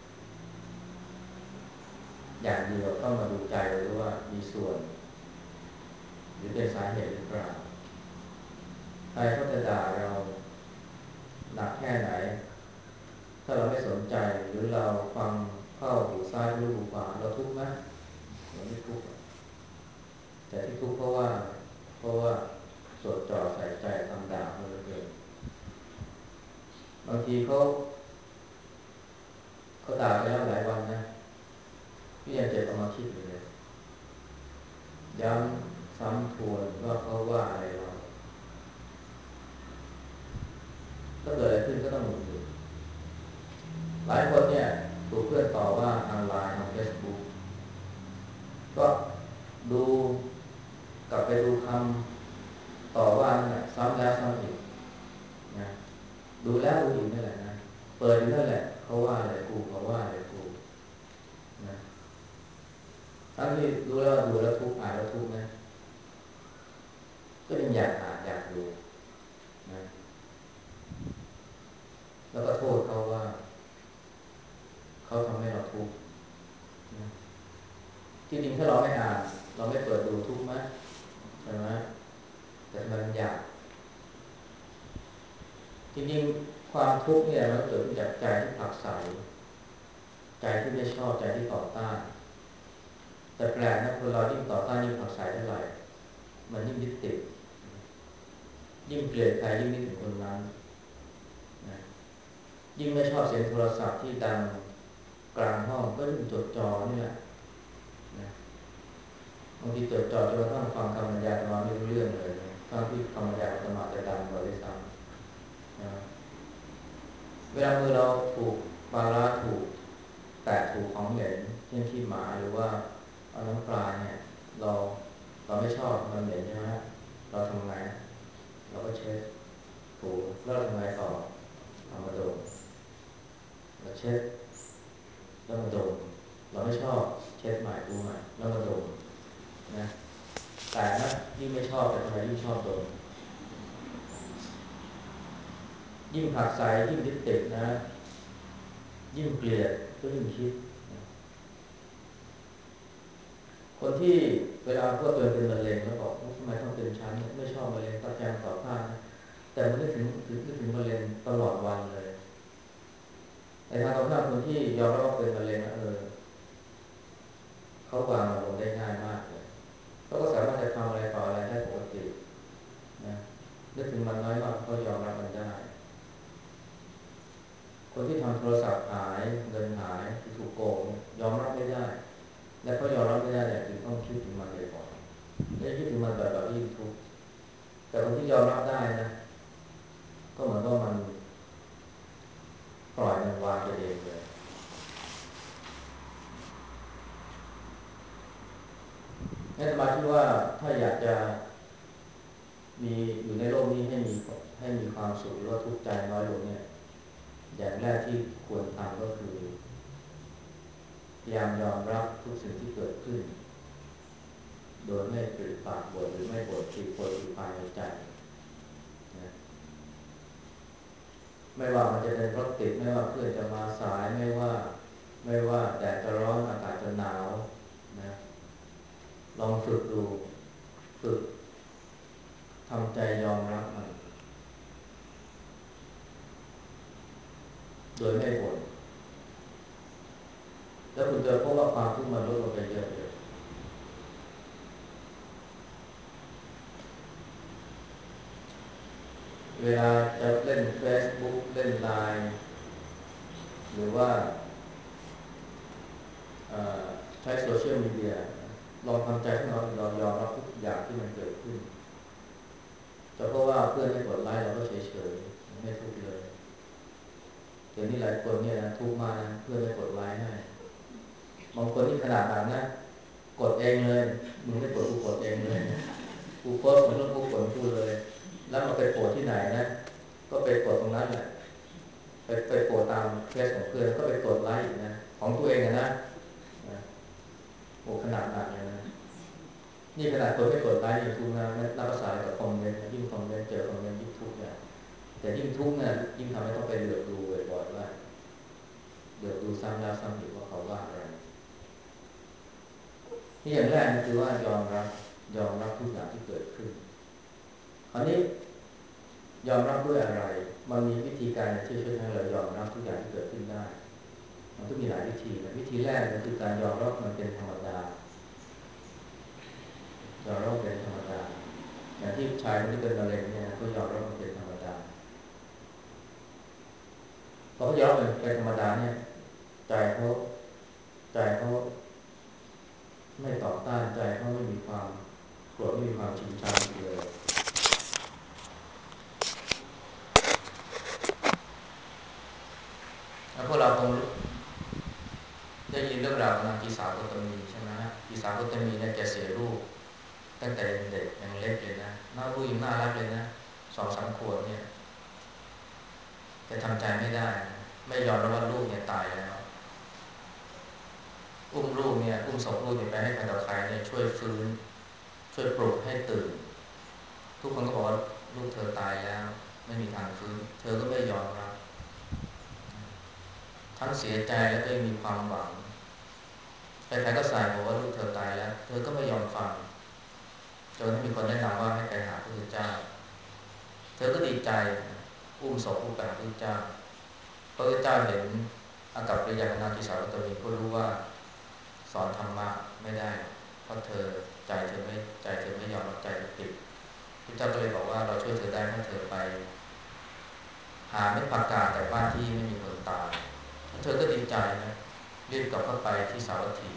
อย่างเดียวต้องมาดูใจเลยว่ามีส่วนหรือเป็นสาเหตุหรือเปล่าใครเขาจะด่าเราหนักแค่ไหนถ้าเราไม่สนใจหรือเราฟังเข้าหูซ้ายหรือหูขวาเราทุกข์ไหมเราไม่ทุกข์แต่ที่ทุกข์เพราะว่าเพราะว่าจดจ่อใส่ใจคำด่าเขาเหลือเกินบางทีเขาเขาด่าไปแล้วหลายวันนะพี่ยังเจ็บเอามาคิดอยู่เลยย้ำซ้ำทวนว่าเขาว่าอะไรเราถ้าเกิดอะไรขึ้นก็ต้องหงุดหงิดหลายคนเนี่ยถูกเพื่อนต่อว่าทางไลน์ทางเฟซบุ๊กก็ดูกลับไปดูคำต่อว่านั่นแหละซ้ำแล้วซ้ำอีกนะดูแล้วดูอีกนั่นแหละนะเปิดอยู่นั่นแหละเขาว่าอะไรกูเขาว่าอะไรกูนะทั้งที่ดูแล้วดูแล้วทุกข์อ่านแล้วทุกข์นะก็ยังอยากอ่านอยากดูนะแล้วก็โทษเขาว่าเขาทำให้เราทุกข์นะที่จริงถ้าเราไม่อ่านเราไม่เปิดดูทุกข์ไหมใช่ไหมแต่มันอยากจริงๆความทุกข์เนี่ยมันเกิดจากใจที่ผลักไสใจที่ไม่ชอบใจที่ต่อต้านแต่แปลกนะคนเรายิ่งต่อต้านยิ่งผลักไสเท่าไหร่มันยิ่งยึดติดยิ่งเกลียดใครยิ่งนึกถึงคนนั้นนะยิ่งไม่ชอบเสียงโทรศัพท์ที่ดังกลางห้องก็ยิ่งจดจ่อนี่แหละนะบางทีจดจ่อจนกระทั่งฟังคำบรรยายธรรมะไม่รู้เรื่องเลยนะทั้งที่คำบรรยายธรรมะจะดังกว่าด้วยซ้ำนะเวลามือเราถูกปลาร้าถูกแตะถูกของเหม็นเช่นขี้หมาหรือว่าเอาน้ำปลาเนี่ยเราเราไม่ชอบมันเหม็นใช่ไหมเราทำไงเราก็เช็ดถูแล้วทำไงต่อเอามาดมเราเช็ดแล้วมาดมเราไม่ชอบเช็ดใหม่ดูใหม่แล้วมาดมนะแต่นะยิ่งไม่ชอบแต่ทำไมยิ่งชอบดมยิ่งผักใสยิ่งยึดติดนะยิ่งเกลียดก็ยิ่งคิดคนที่เวลาพวกตัวเป็นมะเร็งแล้วบอกทำไมต้องเป็นชั้นไม่ชอบมะเร็งตัดใจต่อต้านนะแต่มันนึกถึงถึงนึกถึงมะเร็งตลอดวันเลยแต่ทางตรงข้ามคนที่ยอมรับว่าเป็นมะเร็งนะเออเขาวางมันลงได้ง่ายมากเลยเขาก็สามารถจะทำอะไรต่ออะไรได้ปกตินะนึกถึงมันน้อยมากเขายอมรับมันได้คนที่ทำโทรศัพท์หายเงินหายที่ถูกโกงยอมรับไม่ได้และเขายอมรับไม่ได้เนี่ยคือต้องคิดถึงมันบ่อยๆและคิดถึงมันแบบแบบยิ่งทุกข์แต่คนที่ยอมรับได้นะก็เหมือนว่ามันปล่อยมันวางไปเองเลยนั่นหมายถึงว่าถ้าอยากจะมีอยู่ในโลกนี้ให้มีให้มีความสุขหรือว่าทุกข์ใจน้อยลงเนี่ยอย่างแรกที่ควรทำก็คือพยายามยอมรับทุกสิ่งที่เกิดขึ้นโดยไม่ปริปากบ่นหรือไม่บ่นติดปวดติดภายในใจนะไม่ว่ามันจะเป็นรถติดไม่ว่าเพื่อนจะมาสายไม่ว่าไม่ว่าแดดจะร้อนอากาศจะหนาวนะลองฝึกดูฝึกทำใจยอมรับมันโดยไม่บ่นแล้วคุณจะพบว่าความทุกข์มันลดลงไปเยอะเลยเวลาจะเล่น Facebook เล่น ไลน์ หรือว่าใช้โซเชียลมีเดียลองทำใจให้เราเรายอมรับทุกอย่างที่มันเกิดขึ้นแต่เพราะว่าเพื่อนไม่กดไลค์เราก็เฉยๆไม่ทุกข์เลยเดี๋ยวนี้หลายคนเนี่ยนะทุกข์มากนะเพื่อนไม่กดไลค์ให้บางคนที่ขนาดนั้นนะกดเองเลยมึงไม่กดกูกดเองเลยกูโพสต์มันก็กูกดกูเลยแล้วมาไปโกรธที่ไหนนะก็ไปกดตรงนั้นแหละไปไปโกรธตามเฟซของเพื่อนก็ไปกดไลค์นะของตัวเองนะนะโอ้ขนาดนั้นเลยนะนี่ขนาดคนไม่กดไลค์อย่างทุกนะนับภาษากับคอมเมนต์ยิ่งคอมเมนต์เจอคอมเมนต์ยิ่งทุกข์เนี่ยแต่ยิ่งทุกข์เนี่ยยิ่งทำให้ต้องไปเหลือบดูบ่อยๆว่าเหลือบดูซ้ำแล้วซ้ำอีกว่าเขาว่าอะไรนี่อย่างแรกนะคือว่ายอมรับยอมรับทุกอย่างที่เกิดขึ้นคราวนี้ยอมรับด้วยอะไรมันมีวิธีการที่ช่วยให้เรายอมรับทุกอย่างที่เกิดขึ้นได้มันต้องมีหลายวิธีนะวิธีแรกก็คือการยอมรับมันเป็นธรรมดายอมรับเป็นธรรมดาอย่างที่ชายคนที่เป็นมะเร็งเนี่ยก็ยอมรับมันเป็นธรรมดาพอเขายอมรับมันเป็นธรรมดาเนี่ยใจเขาใจเขาไม่ต่อต้านใจเขาไม่มีความโกรธไม่มีความชิงชังเลยแล้วพวกเราคงได้ยินเรื่องราวของนางกีสาโคตมีใช่ไหมกีสาโคตมีเนี่ยแกเสียลูกตั้งแต่เด็กยังเล็กเลยนะน่าลูกยังน่ารักเลยนะสองสามขวบเนี่ยแกทำใจไม่ได้ไม่ยอมรับว่าลูกเนี่ยตายแล้วอุ้มลูกเนี่ยอุ้มศพลูกเนี่ยไปให้ใครต่อใครเนี่ยช่วยฟื้นช่วยปลุกให้ตื่นทุกคนก็บอกว่าลูกเธอตายแล้วไม่มีทางฟื้นเธอก็ไม่ยอมรับทั้งเสียใจแล้วก็ยังมีความหวังใครๆก็สายบอกว่าลูกเธอตายแล้วเธอก็ไม่ยอมฟังจนมีคนแนะนำว่าให้ไปหาพระพุทธเจ้าเธอก็ดีใจอุ้มศพลูกไปหาพระพุทธเจ้าพระพุทธเจ้าเห็นอากัปกิริยาของนางกิสาวตมีก็รู้ว่าสอนธรรมะไม่ได้เพราะเธอใจเธอไม่ใจเธอไม่ยอมรับใจเธอติดพระเจ้าก็เลยบอกว่าเราช่วยเธอได้ถ้าเธอไปหาเม็ดผักกาดแต่บ้านที่ไม่มีคนตายเธอก็ดีใจนะรีบกลับเข้าไปที่สาวัตถี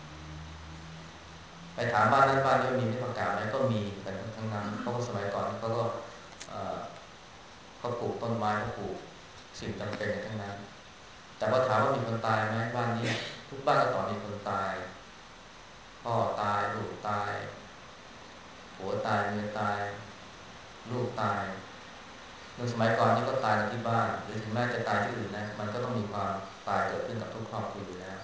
ไปถามบ้านนั้นบ้านนี้มีเม็ดผักกาดไหมก็มีกันทั้งนั้นเพราะว่าสมัยก่อนเขาก็เขาปลูกต้นไม้เขาปลูกสิ่งจำเป็นทั้งนั้นแต่ว่าถามว่ามีคนตายไหมบ้านนี้ทุกบ้านก็ตอบมีคนตายพ่อตายลูกตายผัวตายเมียตายลูกตายในสมัยก่อนนี่ก็ตายกันที่บ้านหรือถึงแม้จะตายที่อื่นนะมันก็ต้องมีความตายเกิดขึ้นกับทุกครอบครัวอยู่แล้ว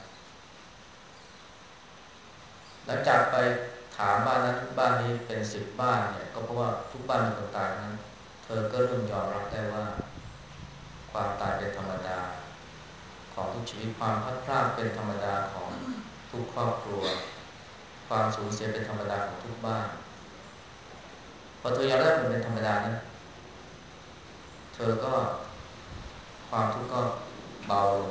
หลังจากไปถามบ้านนั้นบ้านนี้เป็นสิบบ้านเนี่ยก็เพราะว่าทุกบ้านมีคนตายนั้นเธอก็เริ่มยอมรับได้ว่าความตายเป็นธรรมดาของทุกชีวิตความพลัดพรากเป็นธรรมดาของทุกครอบครัวความสูญเสียเป็นธรรมดาของทุกบ้านพอเธอยอมรับมันเป็นธรรมดานั้นเธอก็ความทุกข์ก็เบาลง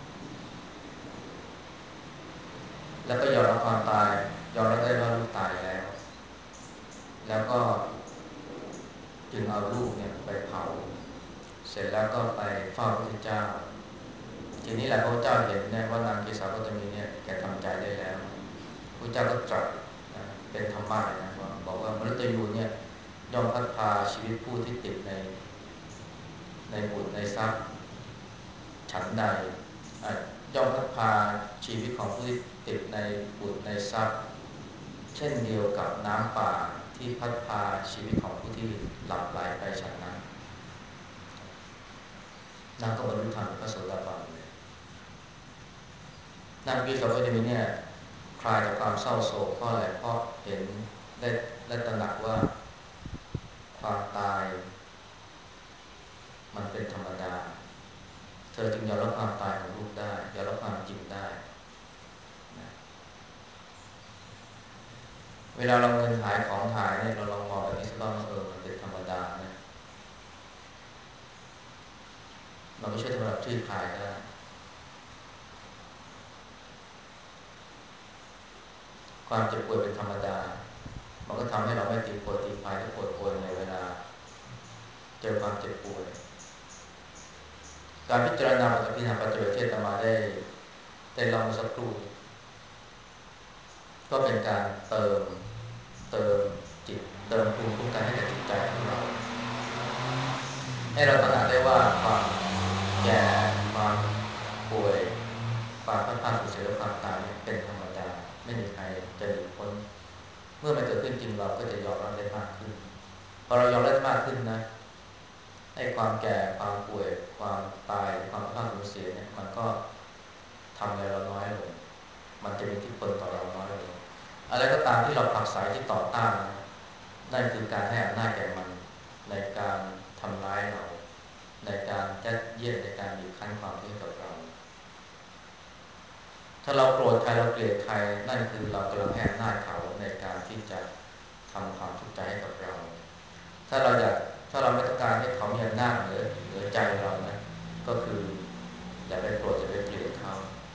แล้วก็ยอมรับความตายยอมรับได้ว่าลูกตายแล้วแล้วก็จึงเอาลูกเนี่ยไปเผาเสร็จแล้วก็ไปเฝ้าพระพุทธเจ้าทีนี้แหละพระพุทธเจ้าเห็นเนี่ยว่านางเกษาโคตมีเนี่ยแกทำใจได้แล้วพระเจ้าก็ตรัสนะเป็นธรรมะเลยนะว่าบอกว่ามฤตยูเนี่ยย่อมพัดพาชีวิตผู้ที่ติดในในบุญในทรัพย์ฉันใดย่อมพัดพาชีวิตของผู้ที่ติดในบุญในทรัพย์เช่นเดียวกับน้ำป่าที่พัดพาชีวิตของผู้ที่หลับไหลไปฉันนั้นนางก็บรรลุธรรมเป็นพระโสดาบันเลยนางวิโสเอเดมิเนี่ยคลายจากความเศร้าโศกเพราะอะไรเพราะเห็นได้ได้ตระหนักว่าความตายมันเป็นธรรมดาเธอจึงยอมรับความตายของลูกได้ยอมรับความจริงได้นะเวลาเราเงินหายของหายเนี่ยเราลองมองแบบนี้สักบ้างว่าเออมันเป็นธรรมดานะเราไม่ใช่สำหรับคลี่คลายได้ความเจ็บป่วยเป็นธรรมดามันก็ทำให้เราไม่ตีโพยตีพายและปวดป่วยในเวลาเจอความเจ็บป่วยการพิจารณาปฏิพิหารปัจจุบันที่อาตมาได้ได้เล่าเมื่อสักครู่ก็เป็นการเติมเติมจิตเติมภูมิคุ้มกันให้กับจิตใจของเราให้เราตระหนักได้ว่าความแก่ความป่วยความพัดพลาดสูญเสียและความตายเป็นธรรมดาไม่มีใครจะหลีกพ้นเมื่อมันเกิดขึ้นจริงเราก็จะยอมรับได้มากขึ้นพอเรายอมรับได้มากขึ้นนะไอ้ความแก่ความป่วยความตายความพัดพลาดสูญเสียเนี่ยมันก็ทำอะไรเราน้อยลงมันจะมีอิทธิพลต่อเราน้อยลงอะไรก็ตามที่เราผลักไสที่ต่อต้านนะนั่นคือการให้อำนาจแก่มันในการทำร้ายเราในการยัดเยียดในการบีบคั้นความทุกข์กับเราถ้าเราโกรธใครเราเกลียดใครนั่นคือเรากำลังให้อำนาจเขาในการที่จะทำความทุกข์ใจให้กับเราถ้าเราอยากถ้าเราไม่ต้องการให้เขามีอำนาจเหนือเหนือใจเรานะก็คืออย่าไปโกรธอย่าไปเกลียดเขา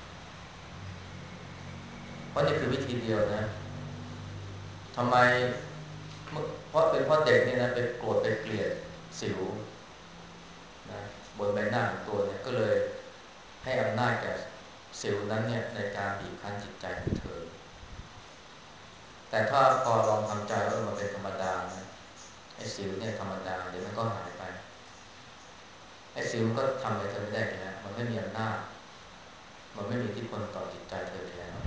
เพราะนี่คือวิธีเดียวนะทำไมเพราะเป็นเพราะเด็กนี่นะไปโกรธไปเกลียดสิวนะบนใบหน้าของตัวเนี่ยก็เลยให้อำนาจแก่สิวนั้นเนี่ยในการบีบคั้นจิตใจของเธอแต่ถ้าพอลองทำใจว่ามันเป็นธรรมดานะไอ้สิวเนี่ยธรรมดาเดี๋ยวมันก็หายไปไอ้สิวมันก็ทำอะไรเธอไม่ได้แล้วมันไม่มีอำนาจมันไม่มีอิทธิพลต่อจิตใจเธอแล้ว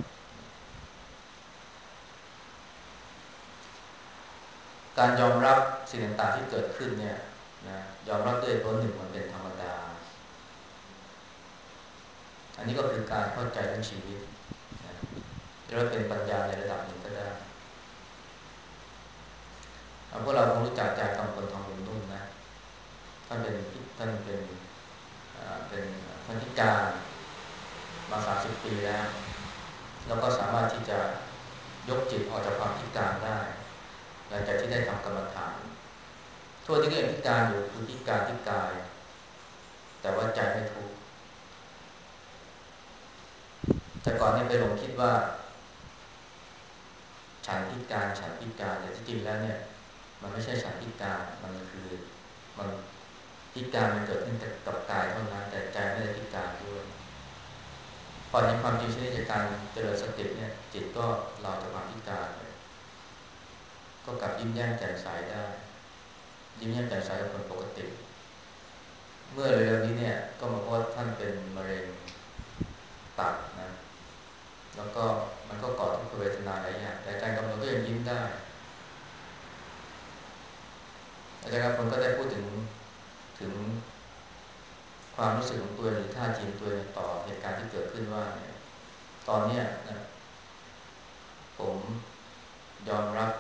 การยอมรับสิ่งต่างๆที่เกิดขึ้นเนี่ยนะยอมรับด้วยตัวหนึ่งมันเป็นธรรมดาอันนี้ก็คือการเข้าใจเรื่องชีวิตนะเรียกว่าเป็นปัญญาในระดับหนึ่งก็ได้พวกเราคงรู้จักอาจารย์กำพลทองบุญนุ่มนะท่านเป็นท่านเป็นเป็นท่านพิการมาสามสิบปีแล้วแล้วก็สามารถที่จะยกจิตออกจากความพิการได้หลังจากที่ได้ทำกรรมฐานทั่วที่ก็ยังพิการอยู่คือพิการที่กายแต่ว่าใจไม่ทุกข์แต่ก่อนนี้ไปหลงคิดว่าฉันพิการฉันพิการแต่ที่จริงแล้วเนี่ยมันไม่ใช่ฉันพิการมันคือมันพิการมันเกิดขึ้นกับกายเท่านั้นแต่ใจไม่ได้พิการด้วยพอเห็นความจริงเช่นนี้จากการเจริญสติเนี่ยจิตก็เราจะความพิการเลยก็กลับยิ้มแย้มแจ่มใสได้ยิ้มแย้มแจ่มใสกับคนปกติเมื่อเร็วๆนี้เนี่ยก็มาพบว่าท่านเป็นมะเร็งตับนะแล้วก็มันก็ก่อทุกขเวทนาหลายอย่างแต่อาจารย์กำลังก็ยังยิ้มได้อาจารย์กำลังก็ได้พูดถึงถึงความรู้สึกของตัวหรือท่าทีตัวต่อเหตุการณ์ที่เกิดขึ้นว่าเนี่ยตอนนี้นะผมยอมรับ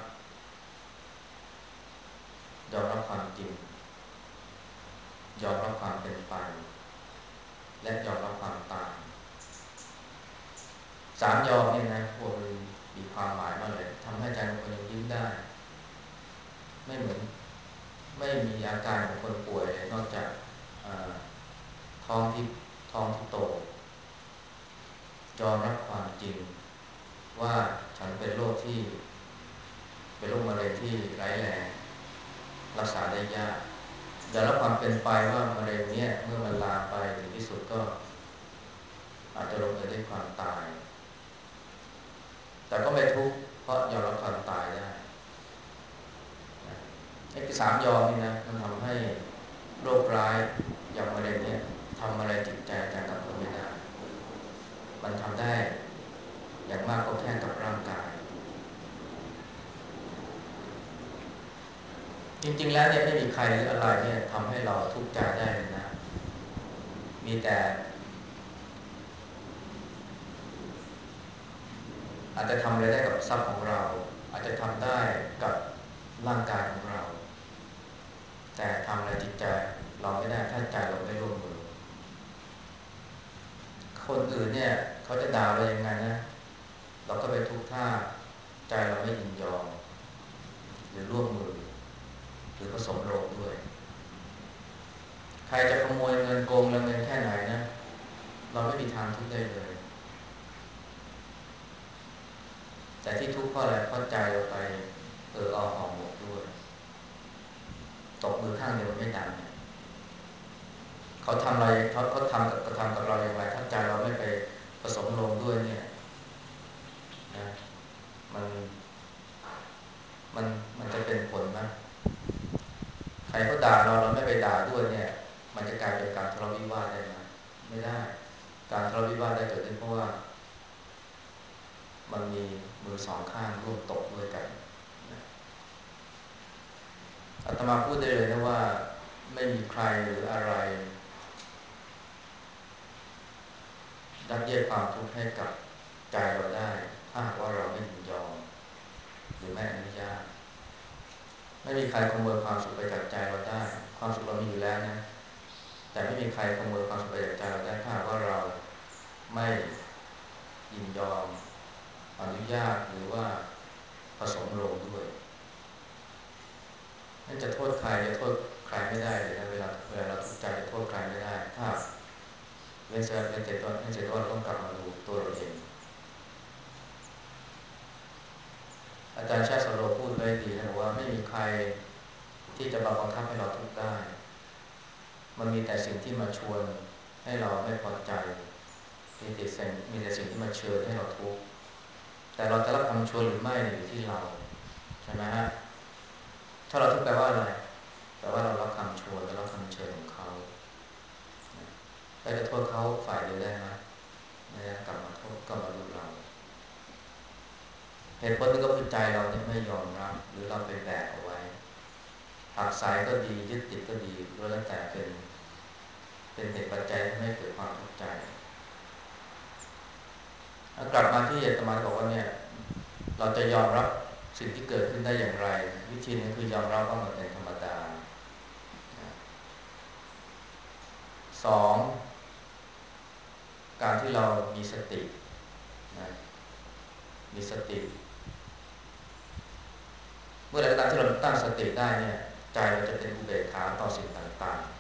ยอมรับความจริงยอมรับความเป็นไปและยอมรับความตายสามยอมเนี่ยนะพวกมันมีความหมายมากเลยทำให้ใจคนยังยิ้มได้ไม่เหมือนไม่มีอาการของคนป่วยเลยนอกจากท้องที่ท้องที่โตยอมรับความจริงว่าฉันเป็นโรคที่เป็นโรคมะเร็งที่ร้ายแรงรักษาได้ยากยอมรับความเป็นไปว่ามะเร็งเนี่ยเมื่อมันลามไปถึงที่สุดก็อาจจะลงเอยด้วยความตายแต่ก็ไม่โทราะยอมรับความตายได้นะไอ้สามยอมนี่นะมันทำให้โรคร้ายอย่างมะเร็งเนี่ยทำอะไรจิตใจอาจารย์กับเราไม่ได้มันทำได้อย่างมากก็แค่กับร่างกายจริงๆแล้วเนี่ยไม่มีใครหรืออะไรเนี่ยทำให้เราทุกข์ใจได้เลยนะมีแต่อาจจะทำอะไรได้กับทรัพย์ของเราอาจจะทำได้กับร่างกายของเราแต่ทำอะไรจิตใจเราไม่ได้ถ้าใจเราไม่ร่วมมือคนอื่นเนี่ยเขาจะด่าเรายังไงนะเราก็ไปทุกข์ท่าใจเราไม่ยินยอมหรือร่วมมือหรือผสมโรงด้วยใครจะขโมยเงินโกงเราเงินแค่ไหนนะเราไม่มีทางทุกข์ได้เลยแต่ที่ทุกข์เพราะอะไรเพราะใจเราไปเออเอาหอมหมกด้วยตบมือข้างเดียวไม่ดังเนี่ยเขาทำอะไรเขาเขาทำกับกระทำกับเราอย่างไรถ้าใจเราไม่ไปผสมโรงด้วยเนี่ยนะมันมันมันจะเป็นผลไหมใครเขาด่าเราเราไม่ไปด่าด้วยเนี่ยมันจะกลายเป็นการทะเลาะวิวาทได้ไหมไม่ได้การทะเลาะวิวาทได้เกิดขึ้นเพราะว่ามันมีมือสองข้างร่วมตกด้วยกันนะอาตมาพูดได้เลยนะว่าไม่มีใครหรืออะไรยัดเยียดความทุกข์ให้กับใจเราได้ถ้าหากว่าเราไม่ยินยอมหรือไม่อนุญาตไม่มีใครขโมยความสุขไปจากใจเราได้ความสุขเรามีอยู่แล้วนะแต่ไม่มีใครขโมยความสุขไปจากใจเราได้ถ้าหากว่าเราไม่ยินยอมอนุญาตหรือว่าผสมโรงด้วยนั่นจะโทษใครจะโทษใครไม่ได้เลยนะเวลาเวลาเราทุกข์ใจจะโทษใครไม่ได้ถ้าเว้นเสียเว้นแต่ตอนเว้นเสียแต่ว่าเราต้องกลับมาดูตัวเราเองอาจารย์ชาติสโรพูดไว้ดีนะบอกว่าไม่มีใครที่จะมาบังคับให้เราทุกข์ได้มันมีแต่สิ่งที่มาชวนให้เราไม่พอใจมีแต่สิ่งมีแต่สิ่งที่มาเชิญให้เราทุกข์แต่เราจะรับคำชวนหรือไม่อยู่ที่เราใช่ไหมฮะถ้าเราทุกข์แปลว่าอะไรแปลว่าเรารับคำชวนและรับคำเชิญของเขาเราจะโทษเขาฝ่ายเดียวได้ไหมไม่ได้กลับมาโทษก็มาดูเราเหตุผลนึงก็คือใจเราเนี่ยไม่ยอมรับหรือเราไปแบกเอาไว้ผักสายก็ดียึดติดก็ดีก็แล้วแต่เป็นเป็นเหตุปัจจัยทำให้เกิดความทุกข์ใจกลับมาที่อาตมาบอกว่าเนี่ยเราจะยอมรับสิ่งที่เกิดขึ้นได้อย่างไรวิธีนึงคือยอมรับว่ามันเป็นธรรมดาสองการที่เรามีสตินะมีสติเมื่อไรก็ตามที่เราตั้งสติได้เนี่ยใจเราจะเป็นอุเบกขาต่อสิ่งต่าง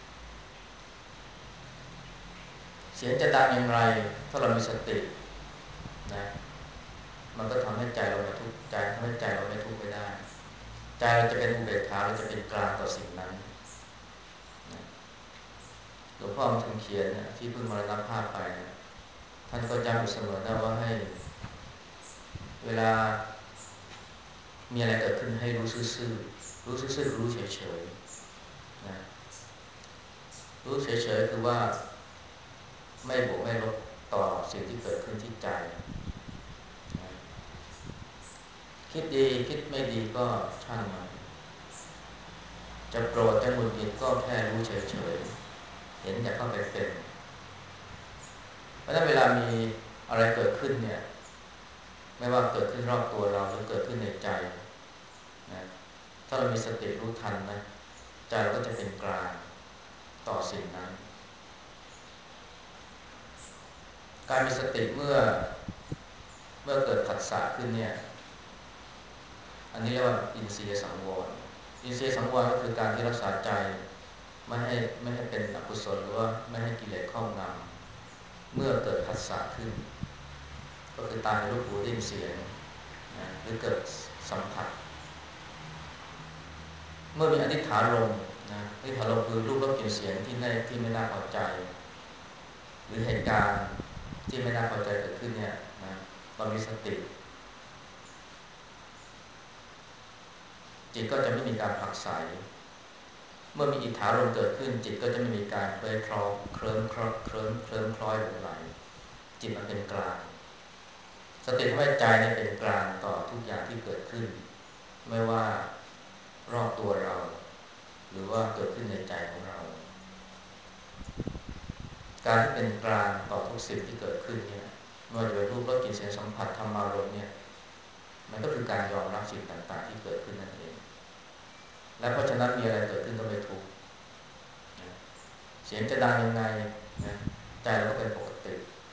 ๆเสียงจะดังอย่างไรถ้าเรามีสตินะมันก็ทำให้ใจเราไม่ทุกข์ใจทำให้ใจเราไม่ทุกข์ไม่ได้ใจเราจะเป็นอุเบกขาเราจะเป็นกลางต่อสิ่งนั้นนะหลวงพ่อมันถึงเขียนเนี่ยที่เพิ่งมรณภาพไปนะท่านก็ย้ำอยู่เสมอนะว่าให้เวลามีอะไรเกิดขึ้นให้รู้ซื่อๆรู้ซื่อๆรู้เฉยๆนะรู้เฉยๆคือว่าไม่บวกไม่ลบต่อสิ่งที่เกิดขึ้นที่ใจนะคิดดีคิดไม่ดีก็ช่างมันจะโกรธจะหงุดหงิดก็แค่รู้เฉยๆเห็นอย่าเข้าไปเป็นเพราะฉะนั้นเวลามีอะไรเกิดขึ้นเนี่ยไม่ว่าเกิดขึ้นรอบตัวเราหรือเกิดขึ้นในใจนะถ้าเรามีสติรู้ทันนะใจเราก็จะเป็นกลางต่อสิ่งนั้นการมีสติเมื่อเมื่อเกิดผัสสะขึ้นเนี่ยอันนี้เรียกว่าอินทรียสังวรอินทรียสังวรก็คือการที่รักษาใจไม่ให้ไม่ให้เป็นอกุศลหรือว่าไม่ให้กิเลสครอบงำเมื่อเกิดผัสสะขึ้นก็คือตาในรูปหูได้ยินเสียงนะหรือเกิดสัมผัสเมื่อมีอธิษฐานลมนะอธิษฐานลมคือรูปรสกลิ่นเสียงที่ไม่ที่ไม่น่าพอใจหรือเหตุการณ์ที่ไม่น่าพอใจเกิดขึ้นเนี่ยนะเรามีสติจิตก็จะไม่มีการผักใสเมื่อมีอิทธารมณ์เกิดขึ้นจิตก็จะไม่มีการเคลิ้มคลอเคลิ้มคลอเคลิ้มเคลิ้มคล้อยหลงไหลจิตมันเป็นกลางสติทำให้ใจเนี่ยเป็นกลางต่อทุกอย่างที่เกิดขึ้นไม่ว่ารอบตัวเราหรือว่าเกิดขึ้นในใจของเราการที่เป็นกลางต่อทุกสิ่งที่เกิดขึ้นเนี่ยไม่ว่าจะเป็นรูปรสกลิ่นเสียงสัมผัสธรรมารมณ์เนี่ยมันก็คือการยอมรับสิ่งต่างๆที่เกิดขึ้นนั่นเองและเพราะฉะนั้นมีอะไรเกิดขึ้นก็ไม่ทุกข์เสียงจะดังยังไงนะใจเราก็เป็นปกติ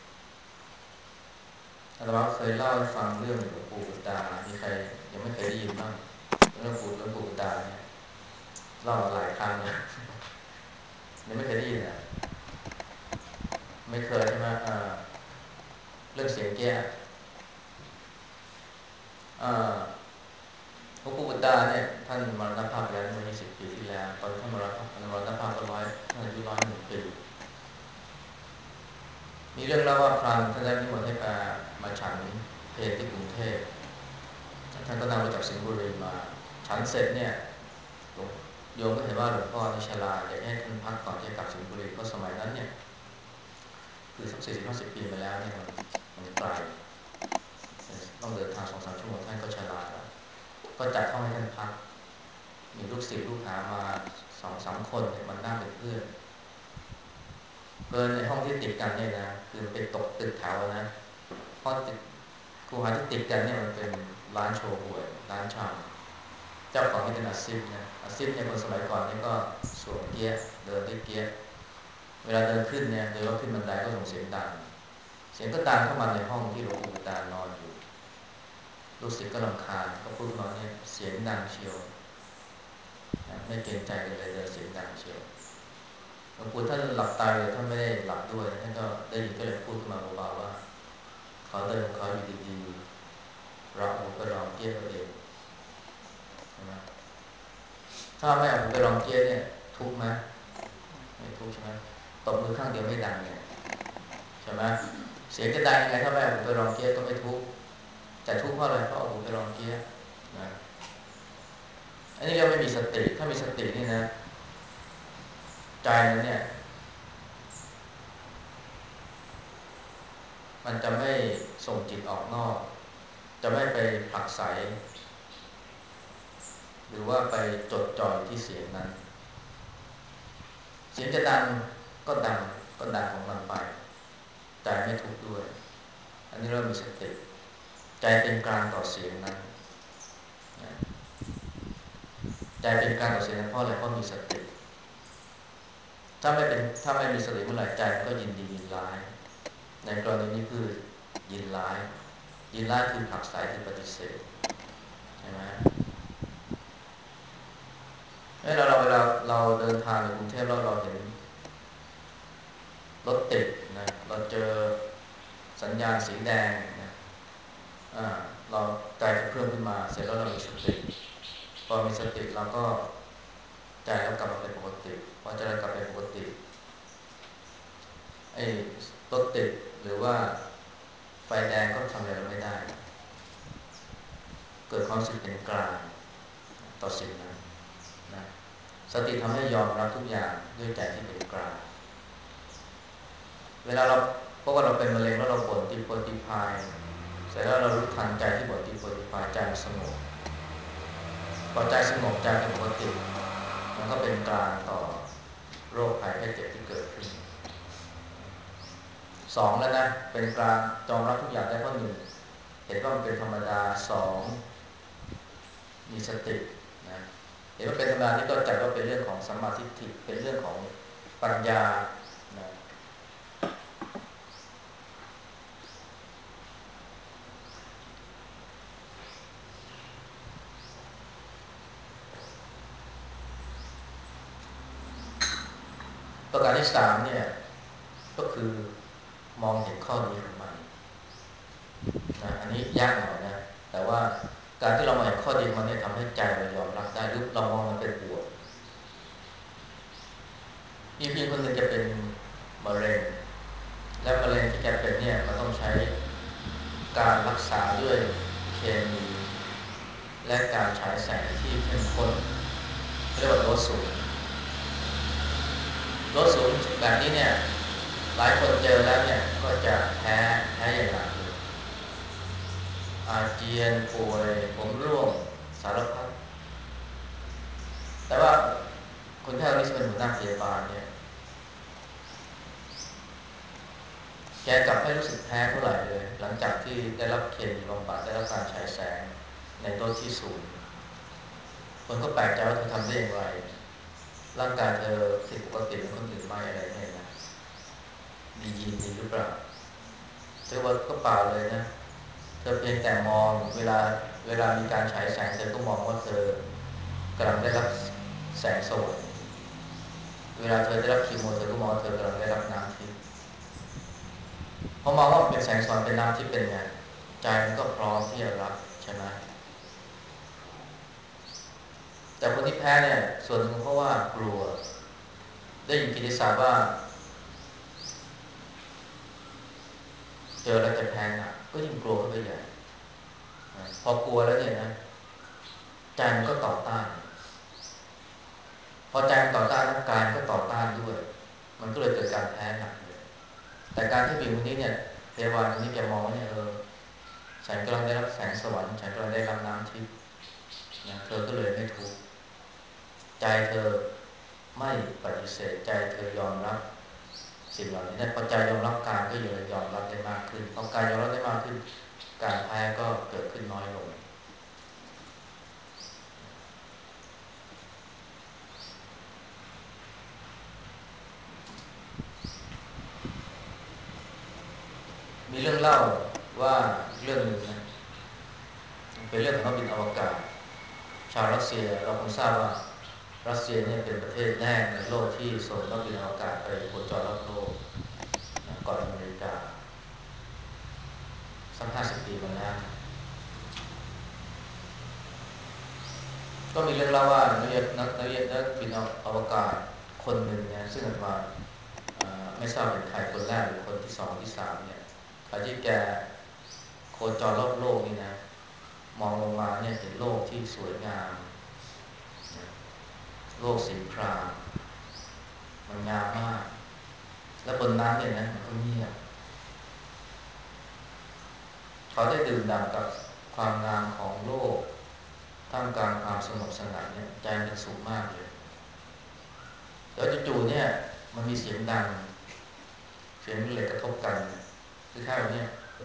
อาตมาเคยเล่าให้ฟังเรื่องหลวงปู่บุตตามีใครยังไม่เคยได้ยินบ้างเรื่องปู่หลวงปู่บุตตาเนี่ยเล่ามาหลายครั้งนะยังไม่เคยได้ยินอ่ะไม่เคยใช่ไหมอ่าเรื่องเสียงแก้อ่าหลวงปู่บุตตาเนี่ยท่านมรณภาพไปแล้วเมื่อยี่สิบปีที่แล้วตอนท่านมรณภาพมรณภาพก็ร้อยท่านอายุร้อยหนึ่งปีมีเรื่องเล่าว่าพรานท่านได้นิมนต์ให้มามาฉันเพลที่กรุงเทพท่านก็นั่งรถจากสิงห์บุรีมาฉันเสร็จเนี่ยหลวงโยมก็เห็นว่าหลวงพ่อนิชราอยากให้ท่านพักก่อนที่จะกลับสิงห์บุรีเพราะสมัยนั้นเนี่ยคือสักสี่สิบห้าสิบปีมาแล้วเนี่ยมันมันไกลต้องเดินทางสองสามชั่วโมงท่านก็ชราแล้วก็จัดห้องให้ท่านพักมีลูกศิษย์ลูกหามาสองสามคนเนี่ยมันนั่งเป็นเพื่อนเกินในห้องที่ติดกันเนี่ยนะคือเป็นตกตึกแถวนะห้องติดครูหาที่ติดกันเนี่ยมันเป็นร้านโชว์หวยร้านชำเจ้าของนี่เป็นอาซิฟนะอาซิฟเนี่ยคนสมัยก่อนนี่ก็สวมเกียร์เดินด้วยเกียร์เวลาเดินขึ้นเนี่ยโดยว่าขึ้นบันไดก็ส่งเสียงดังเสียงก็ดังเข้ามาในห้องที่หลวงปู่ตานอนอยู่ลูกศิษย์ก็รำคาญก็พูดมาเนี่ยเสียงดังเชียวไม่เกรงใจกันเลยเดินเสียงดังเชียวหลวงปู่ท่านหลับตาเลยท่านไม่ได้หลับด้วยท่านก็ได้ยินก็เลยพูดขึ้นมาเบาๆว่าเขาเดินของเขาอยู่ดีๆเราหูไปลองเกี้ยเขาเองใช่ไหมถ้าไม่เอาหูไปลองเกี้ยเนี่ยทุกข์ไหมไม่ทุกข์ใช่ไหมตบมือข้างเดียวไม่ดังเนี่ยใช่ไหมเสียงจะดังยังไงถ้าไม่เอาหูไปลองเกี้ยก็ไม่ทุกข์แต่ทุกข์เพราะอะไรเพราะเอาหูไปลองเกี้ยนะอันนี้เราไม่มีสติถ้ามีสตินี่นะใจนั้นเนี่ยมันจะไม่ส่งจิตออกนอกจะไม่ไปผลักไสหรือว่าไปจดจ่อที่เสียงนั้นเสียงจะดังก็ดังก็ดังของมันไปใจไม่ทุกข์ด้วยอันนี้เรามีสติใจเป็นกลางต่อเสียงนั้นใจเป็นกลางต่อเสียงนั้นเพราะอะไรเพราะมีสติถ้าไม่เป็นถ้าไม่มีสติเมื่อไหร่ใจก็ยินดียินร้ายในกรณีนี้คือยินร้ายยินร้ายคือผลักไสคือปฏิเสธใช่ไหมเวลาเราเวลาเราเดินทางในกรุงเทพเราเราเห็นรถติดนะเราเจอสัญญาณสีแดงนะอ่าเราใจจะเพิ่มขึ้นมาเสร็จแล้วเรามีสติพอมีสติเราก็ใจเรากลับมาเป็นปกติพอใจเรากลับเป็นปกติไอ้รถติดหรือว่าไฟแดงก็ทำอะไรเราไม่ได้เกิดความรู้สึกเป็นกลางต่อสิ่งนั้นนะสติทำให้ยอมรับทุกอย่างด้วยใจที่เป็นกลางเวลาเราเพราะว่าเราเป็นมะเร็งแล้วเราบ่นติดปนติพายเสร็จแล้วเรารู้ทันใจที่บ่นติดปนติพายใจมันสงบพอใจสงบใจเป็นปกติมันก็เป็นกลางต่อโรคภัยไข้เจ็บที่เกิดขึ้นสองแล้วนะเป็นกลางยอมรับทุกอย่างได้เพราะหนึ่งเห็นว่ามันเป็นธรรมดาสองมีสตินะเห็นว่าเป็นธรรมดาที่ก็จัดว่าเป็นเรื่องของสัมมาทิฏฐิเป็นเรื่องของปัญญานะประการที่สามเนี่ยก็คือมองเห็นข้อดีของมันนะอันนี้ยากหน่อยนะแต่ว่าการที่เรามองเห็นข้อดีของมันเนี่ยทำให้ใจเรายอมรับได้หรือเรามองมันเป็นบวกมีพี่คนหนึ่งจะเป็นมะเร็งและมะเร็งที่แกเป็นเนี่ยมันต้องใช้การรักษาด้วยเคมีและการฉายแสงที่เข้มข้นเรียกว่าโดสสูงโดสสูงแบบนี้เนี่ยหลายคนเจอแล้วเนี่ยก็จะแพ้แพ้อย่างหนักเลยอาเจียนป่วยผมร่วงสารพัดแต่ว่าคนที่เราที่เป็นหัวหน้าพยาบาลเนี่ยแกกลับไม่รู้สึกแพ้เท่าไหร่เลยหลังจากที่ได้รับเคมีบำบัดได้รับการฉายแสงในโดสที่สูงคนก็แปลกใจว่าเธอทำได้อย่างไรร่างกายเธอผิดปกติเป็นคนอื่นไหมอะไรเนี่ยนะมียีนดีหรือเปล่าเธอว่าก็เปล่าเลยนะเธอเพียงแต่มองเวลาเวลามีการฉายแสงเธอก็มองว่าเธอกำลังได้รับแสงสว่างเวลาเธอได้รับคีโมเธอก็มองว่าเธอกำลังได้รับน้ำทิพย์พอมองว่าเป็นแสงสว่างเป็นน้ำทิพย์เป็นไงใจมันก็พร้อมที่จะรับใช่ไหมแต่คนที่แพ้เนี่ยส่วนหนึ่งเพราะว่ากลัวได้ยินกิตติศัพท์ว่าเจอแล้วจะแพ้หนักก็ยิ่งกลัวเข้าไปใหญ่พอกลัวแล้วเนี่ยนะใจมันก็ต่อต้านพอใจมันต่อต้านร่างกายก็ต่อต้านด้วยมันก็เลยเกิดการแพ้หนักเลยแต่การที่ผู้หญิงคนนี้เนี่ยพยาบาลคนนี้แกมองว่าเนี่ยเออฉันกำลังได้รับแสงสวรรค์ฉันกำลังได้รับน้ำทิพย์นะเธอก็เลยไม่ทุกข์ใจเธอไม่ปฏิเสธใจเธอยอมรับสิ่งเหล่านี้ได้พอใจยอมรับการก็เลยยอมรับได้มากขึ้นพอการยอมรับได้มากขึ้นการแพ้ก็เกิดขึ้นน้อยลงมีเรื่องเล่าว่าเรื่องหนึ่งนะเป็นเรื่องของนักบินอวกาศชาวรัสเซียเราคงทราบว่ารัสเซียเนี่ยเป็นประเทศแรกในโลกที่ส่งนักบินอวกาศไปโคจรรอบโลกนะก่อนอเมริกาสักห้าสิบปีมาแล้วก็มีเรื่องเล่าว่านักเรียนนักนักเรียนนักบินอวกาศคนหนึ่งเนี่ยซึ่งอาจว่าไม่ทราบเป็นใครคนแรกหรือคนที่สองที่สามเนี่ยขณะที่แกโคจรรอบโลกนี่นะมองลงมาเนี่ยเห็นโลกที่สวยงามนะโลกสีครามมันงามมากและบนนั้นเนี่ยนะมันก็เงียบเขาได้ดื่มด่ำกับความงามของโลกท่ามกลางความสงบสงัดเนี่ยใจเป็นสุขมากเลยแล้วจู่ๆเนี่ยมันมีเสียงดังเสียงเหล็กกระทบกันคือแค่แบบนี้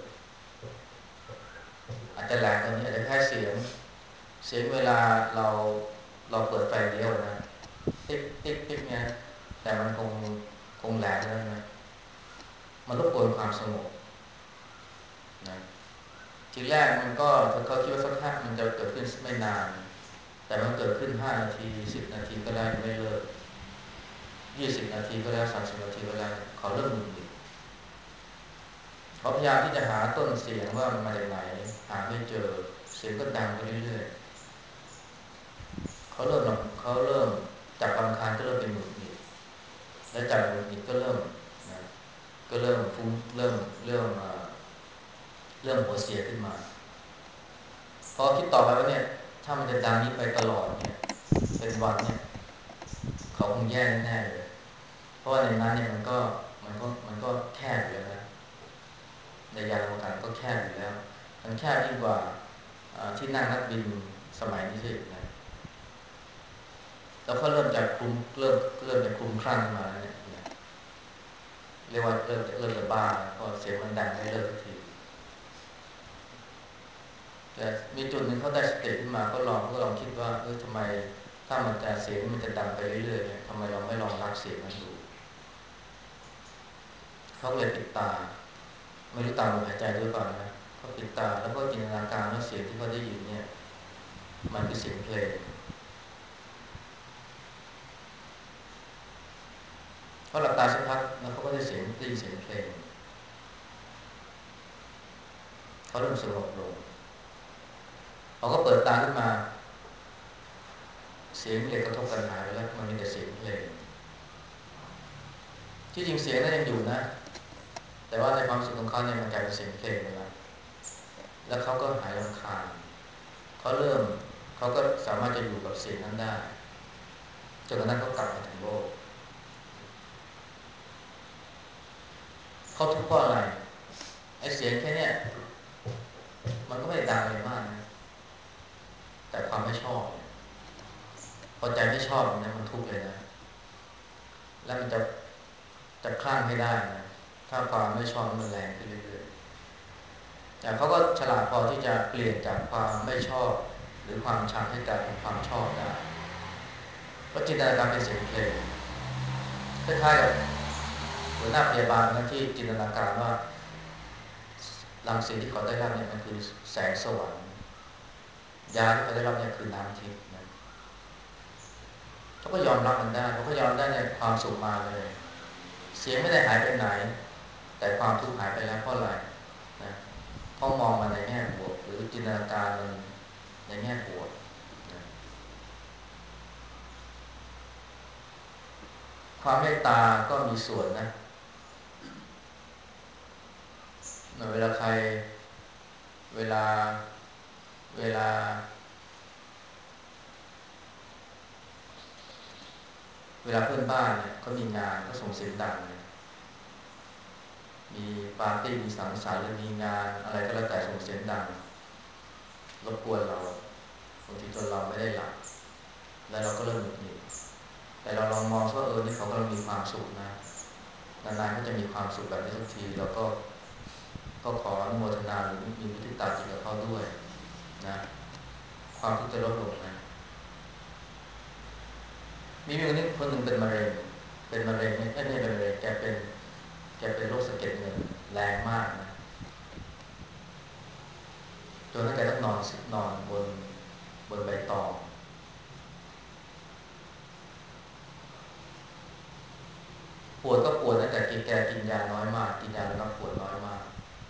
อาจจะแหลกตรงนี้อาจจะแค่เสียงเสียงเวลาเราเราเปิดไฟเลี้ยวนะติ๊กติ๊กติ๊กเนี่ยแต่มันคงคงแหลกแล้วนะมันรบกวนความสงบนะทีแรกมันก็เขาคิดว่าสักห้ามันจะเกิดขึ้นไม่นานแต่มันเกิดขึ้นห้านาทีสิบนาทีก็ได้ไม่เลิกยี่สิบนาทีก็แล้วสามสิบนาทีก็แล้วเขาเริ่มหงุดหงิดเขาพยายามที่จะหาต้นเสียงว่ามันมาจากไหนหาไม่เจอเสียงก็ดังไปเรื่อยๆเขาเริ่มเขาเริ่มจากรำคาญก็เริ่มเป็นหงุดหงิดและจากหงุดหงิดก็เริ่มนะก็เริ่มฟุ้งเริ่มเริ่มเริ่มหัวเสียขึ้นมาพอคิดต่อไปว่าเนี่ยถ้ามันจะดังนี้ไปตลอดเนี่ยเป็นวันเนี่ยเขาคงแย่แน่เลยเพราะว่าในนั้นเนี่ยมันก็มันก็มันก็แคบอยู่แล้วนะในยานอวกาศก็แคบอยู่แล้วมันแคบยิ่งกว่าที่นั่งนักบินสมัยนี้สินะแล้วก็เริ่มจากคลุมเริ่มเริ่มจากคลุมคลั่งมาแล้วเนี่ยเรียกว่าเริ่มเริ่มจะบ้าเพราะเสียงมันดังไม่เลิกทีแต่มีจุดหนึ่งเขาได้สติขึ้นมาก็ลองก็ลองคิดว่าเออทำไมถ้ามันจะเสียงมันจะดังไปเรื่อยๆเนี่ยทำไมเราไม่ลองรักเสียงมันดูเขาเลยปิดตาไม่รู้ตามลมหายใจหรือเปล่านะเขาปิดตาแล้วก็จินตนาการว่าเสียงที่เขาได้ยินเนี่ยมันคือเสียงเพลงเขาหลับตาสักพักแล้วเขาก็ได้เสียงได้ยินเสียงเพลงเขาเริ่มสงบลงเขาก็เปิดตาขึ้นมาเสียงเหล็กกระทบกันหายไปแล้วมันมีแต่เสียงเพลงที่จริงเสียงนั้นยังอยู่นะแต่ว่าในความรู้สึกของเขาเนี่ยมันกลายเป็นเสียงเพลงไปแล้วแล้วเขาก็หายรำคาญเขาเริ่มเขาก็สามารถจะอยู่กับเสียงนั้นได้จนกระทั่งเขากลับมาถึงโลกเขาทุกข์เพราะอะไรไอ้เสียงแค่เนี้ยมันก็ไม่ได้ดังเลยมากนะแต่ความไม่ชอบพอใจไม่ชอบเนี่ยมันทุกข์เลยนะแล้วมันจะจะคลั่งให้ได้นะถ้าความไม่ชอบมันแรงขึ้นเรื่อยๆแต่เขาก็ฉลาดพอที่จะเปลี่ยนจากความไม่ชอบหรือความชังให้กลายเป็นความชอบได้ก็จินตนาการเป็นเสียงเพลงคล้ายๆกับหัวหน้าพยาบาลนะที่จินตนาการว่ารังสีที่เขาได้รับเนี่ยมันคือแสงสว่างยาที่เขาได้รับเนี่ยคือน้ำทิพย์นะเขาก็ยอมรับมันได้เขาก็ยอมได้เนี่ยความสุขมาเลยเสียงไม่ได้หายไปไหนแต่ความทุกข์หายไปแล้วเพราะอะไรนะเพราะมองมาในแง่บวกหรือจินตนาการมันในแง่บวกนะความเมตตาก็มีส่วนนะเวลาใครเวลาเวลาเวลาเพื่อนบ้านเนี่ยเขามีงานเขาส่งเสียงดังเนี่ยมีปาร์ตี้มีสังสรรค์หรือมีงานอะไรก็แล้วแต่ส่งเสียงดังรบกวนเราบางทีจนเราไม่ได้หลับแล้วเราก็เริ่มหงุดหงิดแต่เราลองมองว่าเออนี่เขากำลังมีความสุขนะนานๆเขาจะมีความสุขแบบนี้ทุกทีเราก็ก็ขออนุโมทนาหรือมีมุทิตาจิตกับเขาด้วยนะความทุกข์จะลดลงนะมีมีคนนึงคนหนึ่งเป็นมะเร็งเป็นมะเร็งไม่ใช่ไม่เป็นมะเร็งแกเป็นแกเป็นโรคสะเก็ดเงินแรงมากนะจนถ้าแกต้องนอนนอนบนบนใบตองปวดก็ปวดนะแต่กินแกกินยาน้อยมากกินยาแล้วก็ปวดน้อยมาก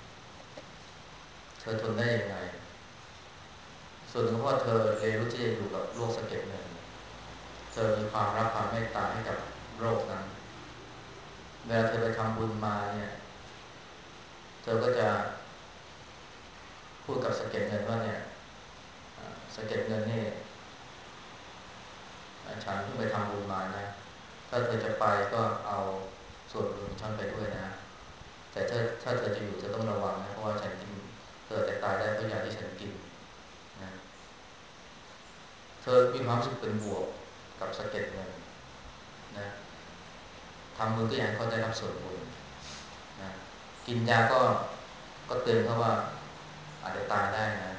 เธอทนได้ยังไงส่วนหนึ่งเพราะเธอเรียนรู้ที่จะอยู่กับโรคสะเก็ดเงินเธอมีความรักความเมตตาให้กับโรคนั้นเวลาเธอไปทำบุญมาเนี่ยเธอก็จะพูดกับสะเก็ดเงินว่าเนี่ยสะเก็ดเงินนี่ฉันเพิ่งไปทำบุญมานะถ้าเธอจะไปก็เอาส่วนบุญฉันไปด้วยนะแต่ถ้าถ้าเธอจะอยู่เธอต้องระวังนะเพราะว่าฉันกินเธอจะตายได้เพราะยาที่ฉันกินนะเธอมีความรู้สึกเป็นบวกกับสะเก็ดเงินนะทำบุญก็อยากให้เขาได้รับส่วนบุญนะกินยาก็ก็เตือนเขาว่าอาจจะตายได้นะ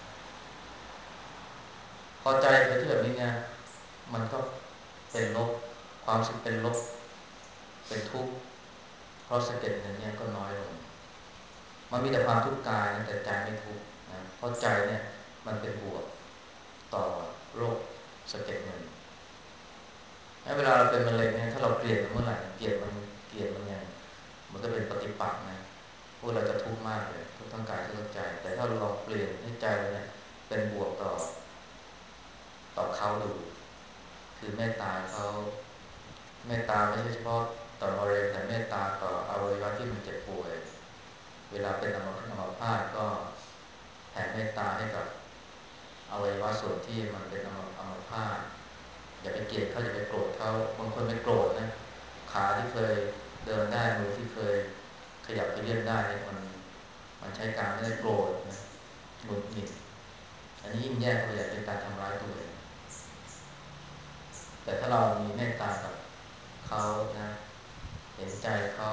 พอใจไปที่แบบนี้เนี่ยมันก็เป็นลบความรู้สึกเป็นลบเป็นทุกข์เพราะสะเก็ดเงินเนี่ยก็น้อยลงมันมีแต่ความทุกข์กายนะแต่ใจไม่ทุกข์นะเพราะใจเนี่ยมันเป็นบวกต่อโรคสะเก็ดเงินเวลาเราเป็นมะเร็งเนี่ยถ้าเราเกลียดมันเมื่อไหร่เกลียดมันเกลียดมันยังมันก็เป็นปฏิปักษ์นะพวกเราจะทุกข์มากเลยทุกข์ทั้งกายทุกข์ทั้งใจแต่ถ้าเราลองเปลี่ยนให้ใจเราเนี่ยเป็นบวกต่อต่อเขาดูคือเมตตาเขาเมตตาไม่ใช่เฉพาะต่อมะเร็งแต่เมตตาต่ออวัยวะที่มันเจ็บป่วยเวลาเป็นอัมอัมพาตก็แผ่เมตตาให้กับอวัยวะส่วนที่มันเป็นอัมอัมพาตอย่าไปเกลียดเขาอย่าไปโกรธเขาบางคนไปโกรธนะขาที่เคยเดินได้มือที่เคยขยับไปเลื่อนได้เนี่ยมันมันใช้การไม่ได้โกรธนะหงุดหงิดอันนี้ยิ่งแย่เข้าไปใหญ่เป็นการทำร้ายตัวเองแต่ถ้าเรามีเมตตากับเขานะเห็นใจเขา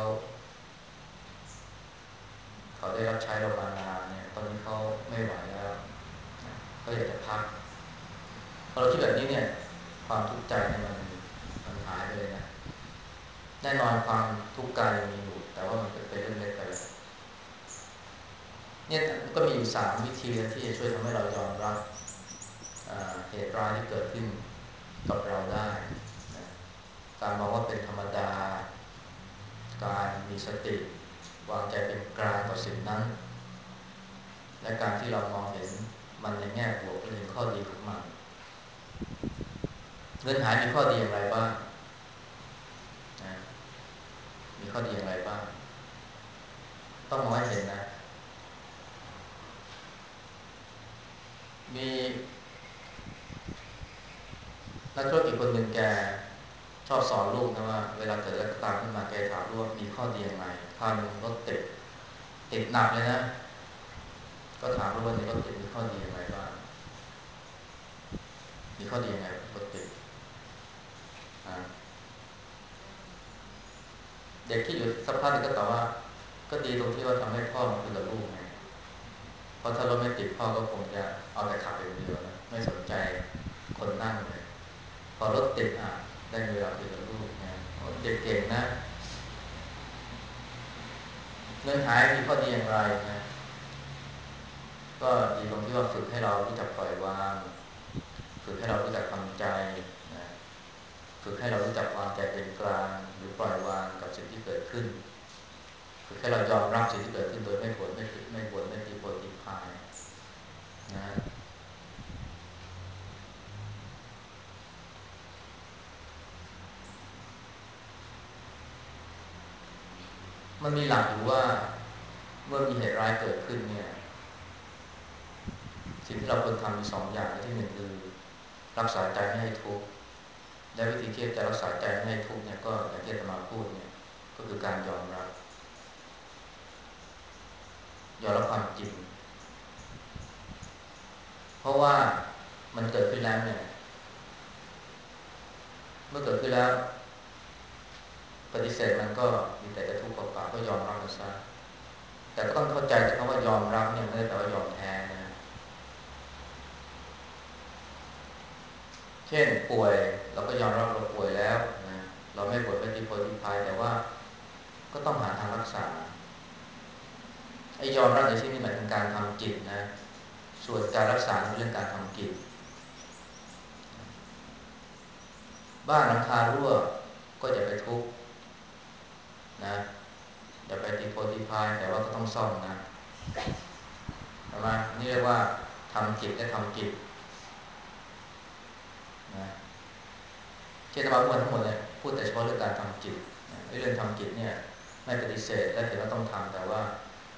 เขาได้รับใช้เรามานานเนี่ยตอนนี้เขาไม่ไหวแล้วนะเขาอยากจะพักพอเราคิดแบบนี้เนี่ยความทุกข์ใจเนี่ยมันมันหายไปเลยนะแน่นอนความทุกข์กายมีอยู่แต่ว่ามันเป็นเรื่องเล็กไปแล้วเนี่ยก็มีอยู่สามวิธีที่จะช่วยทำให้เรายอมรับเหตุร้ายที่เกิดขึ้นกับเราได้นะการมองว่าเป็นธรรมดาการมีสติวางใจเป็นกลางต่อสิ่งนั้นและการที่เรามองเห็นมันในแง่บวกและเห็นข้อดีของมันเงินหายมีข้อดีอย่างไรบ้างนะมีข้อดีอย่างไรบ้างต้องมองให้เห็นนะมีนักธุรกิจคนหนึ่งแกชอบสอนลูกนะว่าเวลาเกิดอะไรก็ตามขึ้นมาแกถามลูกว่ามีข้อดียังไงคราวหนึงรถติดติดหนักเลยนะก็ถามลูกว่าในรถติดมีข้อดียังไงบ้างมีข้อดียังไงรถติดอ่าเด็กที่อยู่สักพักหนึงก็ตอบว่าก็ดีตรงที่ว่าทำให้พ่อมาคุยกับลูกไงเพราะถ้ารถไม่ติดพ่อก็คงจะเอาแต่ขับอย่างเดียวนะไม่สนใจคนนั่งเลยพอรถติดอ่ะได้เวลาคุยกับลูกนะเด็กเก่งนะเงินหายมีข้อดีอย่างไรนะก็ดีตรงที่ว่าฝึกให้เรารู้จักปล่อยวางฝึกให้เรารู้จักทำใจนะฝึกให้เรารู้จักวางใจเป็นกลางหรือปล่อยวางกับสิ่งที่เกิดขึ้นฝึกให้เรายอมรับสิ่งที่เกิดขึ้นโดยไม่บ่นไม่ติไม่บ่นไม่ตีโพยตีพายนะมันมีหลักอยู่ว่าเมื่อมีเหตุร้ายเกิดขึ้นเนี่ยสิ่งที่เราควรทำมีสองอย่างที่หนึ่งคือรักษาใจไม่ให้ทุกข์และวิธีที่จะรักษาใจไม่ให้ทุกข์เนี่ยก็อย่างที่อาตมาพูดเนี่ยก็คือการยอมรับยอมรับความจริงเพราะว่ามันเกิดขึ้นแล้วเนี่ยเมื่อเกิดขึ้นแล้วปฏิเสธมันก็มีแต่จะทุกข์เปล่าๆก็ยอมรับมันซะแต่ก็ต้องเข้าใจแต่คำว่ายอมรับเนี่ยไม่ได้แปลว่ายอมแพ้นะเช่นป่วยเราก็ยอมรับเราป่วยแล้วนะเราไม่ป่วยไม่ตีโพยตีพายแต่ว่าก็ต้องหาทางรักษาไอ้ยอมรับในที่นี้หมายถึงการทำจิตนะส่วนการรักษาเป็นเรื่องการทำจิตบ้านหลังคารั่วก็อย่าไปทุกข์นะอย่าไปตีโพยตีพายแต่ว่าก็ต้องซ่อมนะใช่ไหมนี่เรียกว่าทำจิตและทำจิตนะเช่นธรรมะพูดทั้งหมดเนี่ยพูดแต่เฉพาะเรื่องการทำจิตนะเรื่องทำจิตเนี่ยไม่ปฏิเสธและเห็นว่าต้องทำแต่ว่า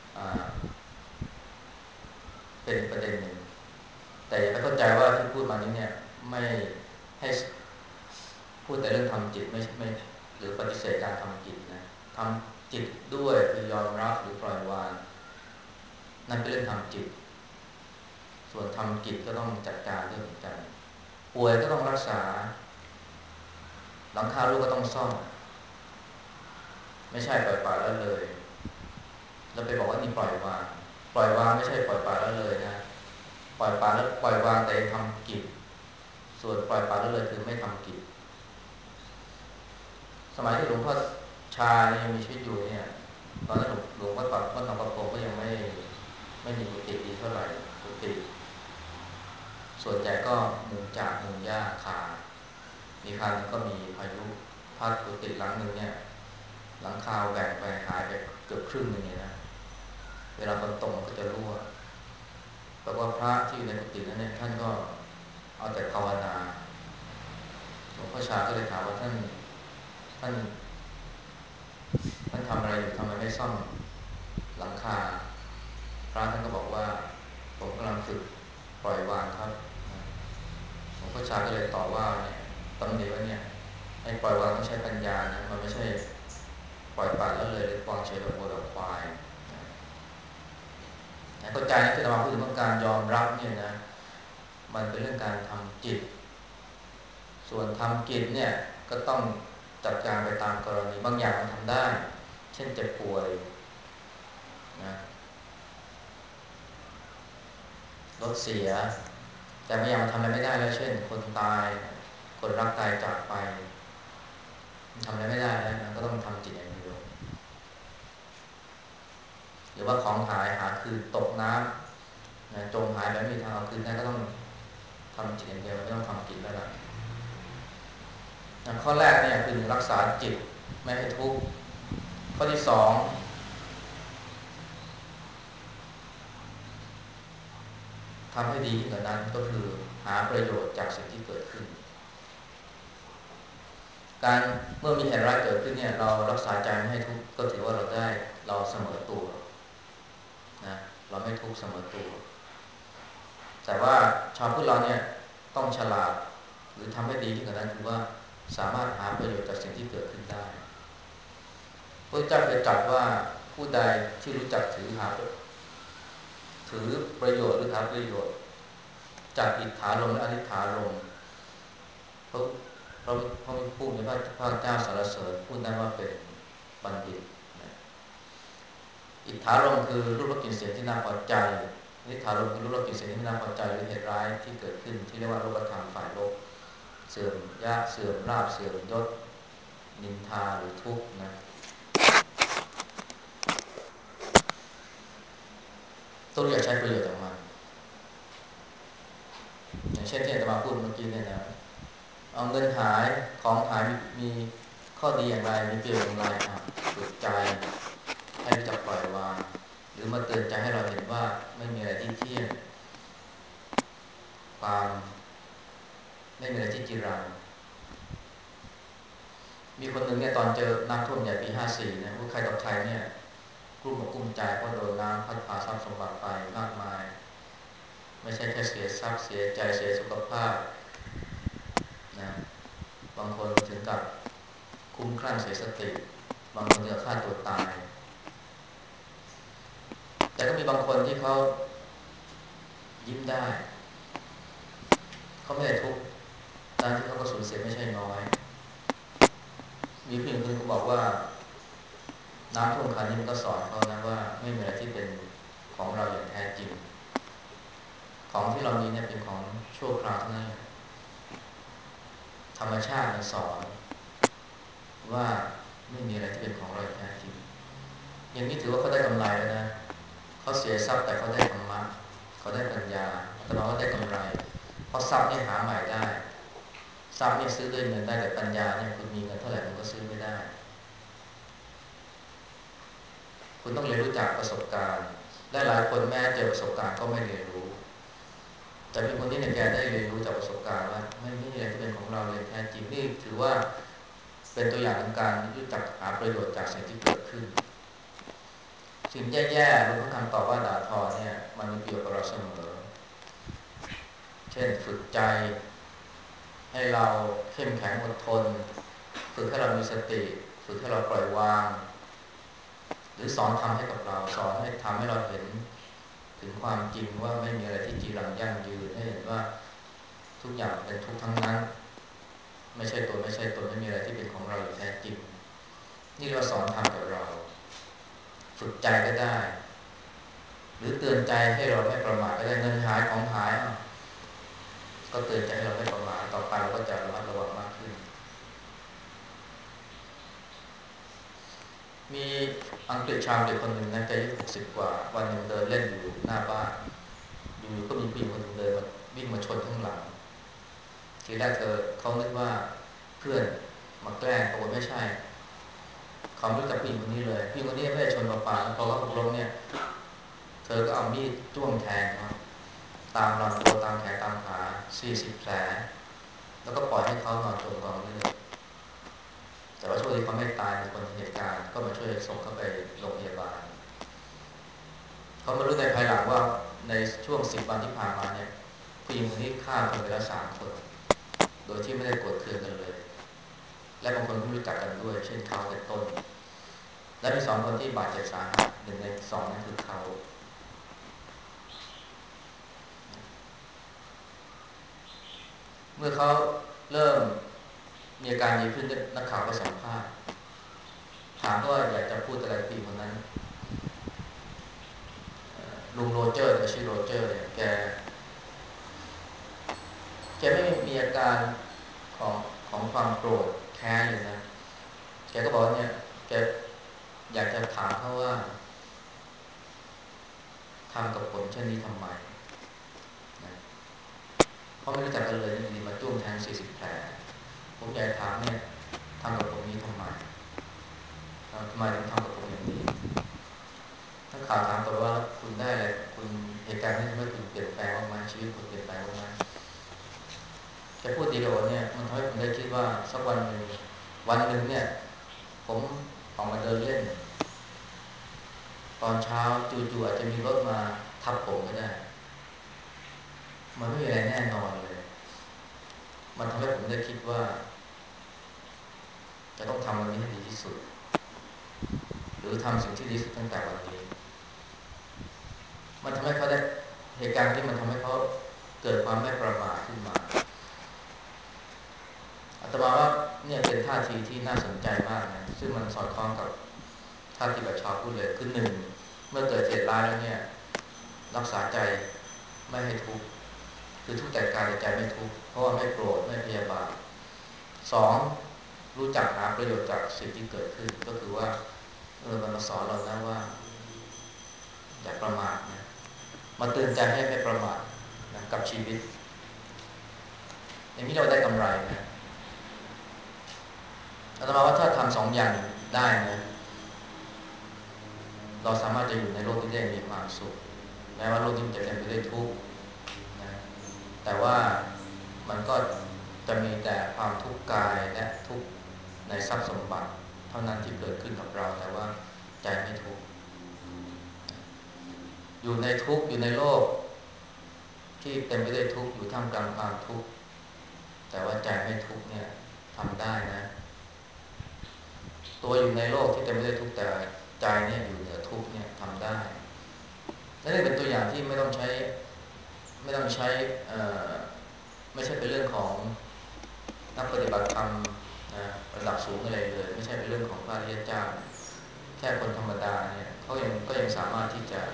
เป็นประเด็นหนึ่งแต่อย่าไปเข้าใจว่าที่พูดมานี้เนี่ยไม่ให้พูดแต่เรื่องทำจิตไม่ไม่หรือปฏิเสธการทำจิตนะทำจิตด้วยคือยอมรับหรือปล่อยวางนั่นเป็นเรื่องทำจิตส่วนทำจิตก็ต้องจัดการด้วยเหมือนกันป่วยก็ต้องรักษาหลังคาลูกก็ต้องซ่อมไม่ใช่ปล่อยปละละเลยเราไปบอกว่านี่ปล่อยวางปล่อยวางไม่ใช่ปล่อยปละละเลยนะปล่อยปละแล้วปล่อยวางแต่ทำกิจส่วนปล่อยปละละเลยคือไม่ทำกิจสมัยที่หลวงพ่อชาเนี่ยยังมีชีวิตอยู่เนี่ยตอนนั้นหลวงหลวงพ่อปัดวัดหนองประพงก็ยังไม่ไม่มีกุฏิดีเท่าไหร่กุฏิส่วนใหญ่ก็มุงจากมุงหญ้าคามีครั้งนึงก็มีพายุพัดกุฏิหลังหนึ่งเนี่ยหลังคาแหว่งไปหายไปเกือบครึ่งนึงเนี่ยนะเวลาฝนตกมันก็จะรั่วแปลว่าพระที่อยู่ในกุฏินั้นเนี่ยท่านก็เอาแต่ภาวนาหลวงพ่อชาก็เลยถามว่าท่านท่านท่านทำอะไรอยู่ทำไมไม่ซ่อมหลังคาพระท่านก็บอกว่าผมกำลังฝึกปล่อยวางครับหลวงพ่อชาก็เลยตอบว่าเนี่ยตำหนิว่าเนี่ยไอ้ปล่อยวางต้องใช้ปัญญานะมันไม่ใช่ปล่อยปละแล้วเลยหรือวางเฉยแบบวัวแบบควายเข้าใจนะที่เราพูดถึงการยอมรับเนี่ยนะมันเป็นเรื่องการทำจิตส่วนทำจิตเนี่ยก็ต้องจัดการไปตามกรณีบางอย่างมันทำได้เช่นเจ็บป่วยนะรถเสียแต่บางอย่างมันทำอะไรไม่ได้แล้วเช่นคนตายคนรักตายจากไปมันทำอะไรไม่ได้แล้วมันก็ต้องทำจิตอย่างเดียวหรือว่าของหายหาคืนตกน้ำนะจมหายแล้วไม่มีทางเอาคืนได้ก็ต้องทำจิตอย่างเดียวไม่ต้องทำจิตแล้วล่ะข้อแรกเนี่ยคือรักษาจิตไม่ให้ทุกข์ข้อที่สองทำให้ดีขึ้นกว่านั้นก็คือหาประโยชน์จากสิ่งที่เกิดขึ้นการเมื่อมีเหตุร้ายเกิดขึ้นเนี่ยเรารักษาใจไม่ให้ทุกข์ก็ถือว่าเราได้เราเสมอตัวนะเราไม่ทุกข์เสมอตัวแต่ว่าชาวพุทธเราเนี่ยต้องฉลาดหรือทำให้ดียิ่งกว่านั้นคือว่าสามารถหาประโยชน์จากสิ่งที่เกิดขึ้นได้พระเจ้าเคยตรัสว่าผู้ใดที่รู้จักถือหาถือประโยชน์หรือหาประโยชน์จากอิทธาลมและอนิถาลมพระพระพระผู้มีพระพระเจ้าสรรเสริญพูดนั้นว่าเป็นบัณฑิตอิทธารมคือรูปรสกลิ่นเสียงที่น่าพอใจนิทารมคือรูปรสกลิ่นเสียงที่น่าพอใจหรือเหตุร้ายที่เกิดขึ้นที่เรียกว่าโลกธรรมฝ่ายโลกเสื่อมยะเสื่อมลาภเสื่อมยศนินทาหรือทุกข์นะต้องอยากใช้ประโยชน์จากมันอย่างเช่นที่อาตมาพูดเมื่อกี้เนี่ยนะเอาเงินหายของหายมีข้อดีอย่างไรมีประโยชน์อย่างไรอ่ะฝึกใจให้รู้จักปล่อยวางหรือมาเตือนใจให้เราเห็นว่าไม่มีอะไรที่เที่ยงความไม่มีอะไรที่จีรังมีคนหนึ่งเนี่ยตอนเจอน้ำท่วมใหญ่ปีห้าสี่เนี่ยผู้ใครต่อใครเนี่ยกลุ้มอกกลุ้มใจเพราะโดนน้ำพัดพาทรัพย์สมบัติไปมากมายไม่ใช่แค่เสียทรัพย์เสียใจเสียสุขภาพนะบางคนถึงกับคุ้มคลั่งเสียสติบางคนถึงกับฆ่าตัวตายแต่ก็มีบางคนที่เขายิ้มได้เขาไม่ได้ทุกข์ตอนที่เขาก็สูญเสียไม่ใช่น้อยมีเพื่อนคนก็บอกว่าน้ำท่วมครั้งนี้มันก็สอนเขานะว่าไม่มีอะไรที่เป็นของเราอย่างแท้จริงของที่เรามีเนี่ยเป็นของชั่วคราวเท่านั้นธรรมชาติมันสอนว่าไม่มีอะไรที่เป็นของเราอย่างแท้จริงอย่างนี้ถือว่าเขาได้กำไรแล้วนะเขาเสียทรัพย์แต่เขาได้ธรรมะเขาได้ปัญญาแต่เราก็ได้กำไรเพราะทรัพย์เนี่ยหาใหม่ได้ทรัพย์เนี่ยซื้อด้วยเงินได้แต่ปัญญาเนี่ยคุณมีเงินเท่าไหร่คุณก็ซื้อไม่ได้คุณต้องเรียนรู้จากประสบการณ์และหลายคนแม้เจอประสบการณ์ก็ไม่เรียนรู้แต่เป็นคนที่ในแกได้เรียนรู้จากประสบการณ์ว่าไม่มีอะไรที่เป็นของเราเลยแท้จริงนี่ถือว่าเป็นตัวอย่างของการรู้จักหาประโยชน์จากสิ่งที่เกิดขึ้นสิ่งแย่ๆหรือคำตอบว่าด่าทอเนี่ยมันมีประโยชน์กับเราเสมอเช่นฝึกใจให้เราเข้มแข็งอดทนฝึกให้เรามีสติฝึกให้เราปล่อยวางหรือสอนทำให้กับเราสอนให้ทำให้เราเห็นถึงความจริงว่าไม่มีอะไรที่จีรังยั่งยืนให้เห็นว่าทุกอย่างเป็นทุกข์ทั้งนั้นไม่ใช่ตัวไม่ใช่ตนไม่มีอะไรที่เป็นของเราอย่างแท้จริงนี่เราสอนทำกับเราฝึกใจก็ได้หรือเตือนใจให้เราไม่ประมาทก็ได้เงินหายของหายก็เตือนใจให้เราไม่ประมาทต่อไปเราก็จะระมัดระวังมากขึ้นมีอังกฤษชาวเด็กคนหนึ่งนะแกอายุหกสิบกว่าวันหนึ่งเดินเล่นอยู่หน้าบ้านอยู่ก็มีผู้หญิงคนหนึ่งเดินมาวิ่งมาชนข้างหลังทีแรกเธอเขาคิดว่าเพื่อนมาแกล้งปรากฏไม่ใช่เขาไม่รู้จักผู้หญิงคนนี้เลยผู้หญิงคนนี้ไม่ได้ชนเปล่าๆพอเขาตกลงเนี่ยเธอก็เอามีดจ้วงแทงเขาตามลำตัวตามแขนตามขาสี่สิบแผลแล้วก็ปล่อยให้เขานอนจมกองเลือดแต่ว่าช่วงที่เขาไม่ตายมีคนเหตุการณ์ก็มาช่วยส่งเขาไปโรงพยาบาลเขามารู้ในภายหลังว่าในช่วงสิบวันที่ผ่านมาเนี่ยผู้หญิงคนนี้ฆ่าคนไปแล้วสามคนโดยที่ไม่ได้โกรธเคืองกันเลยและบางคนก็ไม่รู้จักกันด้วยเช่นเขาเป็นต้นและมีสองคนที่บาดเจ็บสาหัสหนึ่งในสองนั้นคือเขาเมื่อเขาเริ่มมีอาการดีขึ้นนักข่าวก็สัมภาษณ์ถามว่าอยากจะพูดอะไรปีคนนั้นลุงโรเจอร์ชื่อโรเจอร์เนี่ยแกแกไม่มีอาการของของความโกรธแค้นเลยนะแกก็บอกเนี่ยแกอยากจะถามเขาว่าทำกับผมเช่นนี้ทำไมนะเพราะไม่รู้จักกันเลยดีมาจ้วงแทงสี่สิบแผลผมอยากถามเนี่ยทำกับผมนี้ทำไมทำไมถึงทำกับผมอย่างนี้ถ้าข่าวถามต่อว่าคุณได้อะไรคุณเหตุการณ์นี้ทำให้คุณเปลี่ยนแปลงบ้างไหมชีวิตคุณเปลี่ยนแปลงบ้างไหมแกพูดดีกับผมเนี่ยมันทำให้ผมได้คิดว่าสักวันหนึ่งวันหนึ่งเนี่ยผมออกมาเดินเล่นตอนเช้าจู่ๆอาจจะมีรถมาทับผมก็ได้มันไม่มีอะไรแน่นอนเลยมันทำให้ผมได้คิดว่าจะต้องทำวันนี้ให้ดีที่สุดหรือทำสิ่งที่ดีที่สุดตั้งแต่วันนี้มันทำให้เขาได้เหตุการณ์ที่มันทำให้เขาเกิดความไม่ประมาทขึ้นมาอาตมาว่าเนี่ยเป็นท่าทีที่น่าสนใจมากนะซึ่งมันสอดคล้องกับท่าทีแบบชาวพุทธเลยคือหนึ่งเมื่อเกิดเหตุร้ายแล้วเนี่ยรักษาใจไม่ให้ทุกข์คือทุกข์แต่กายแต่ใจไม่ทุกข์เพราะว่าไม่โกรธไม่พยาบาทสองรู้จักหาประโยชน์จากสิ่งที่เกิดขึ้นก็คือว่าเออมันมาสอนเราแล้วว่าอย่าประมาทนะมาเตือนใจให้ไม่ประมาทนะกับชีวิตอย่างนี้เราได้กำไรนะอาตมาว่าถ้าทำสองอย่างได้นะเราสามารถจะอยู่ในโลกที่ได้มีความสุขแม้ว่าโลกนี้จะเต็มไปด้วยทุกข์นะแต่ว่ามันก็จะมีแต่ความทุกข์กายและทุกข์ในทรัพย์สมบัติเท่านั้นที่เกิดขึ้นกับเราแต่ว่าใจไม่ทุกข์อยู่ในทุกข์อยู่ในโลกที่เต็มไปด้วยทุกข์อยู่ท่ามกลางความทุกข์แต่ว่าใจไม่ทุกข์เนี่ยทำได้นะตัวอยู่ในโลกที่เต็มไปด้วยทุกข์แต่ใจเนี่ยอยู่เหนือทุกข์เนี่ยทำได้และนี่เป็นตัวอย่างที่ไม่ต้องใช้ไม่ต้องใช้ไม่ใช่เป็นเรื่องของนักปฏิบัติธรรมนะระดับสูงอะไรเลยไม่ใช่เป็นเรื่องของพระอริยเจ้าแค่คนธรรมดาเนี่ยเขายังก็ยังสามารถที่จะ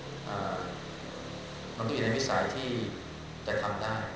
มันก็อยู่ในวิสัยที่จะทำได้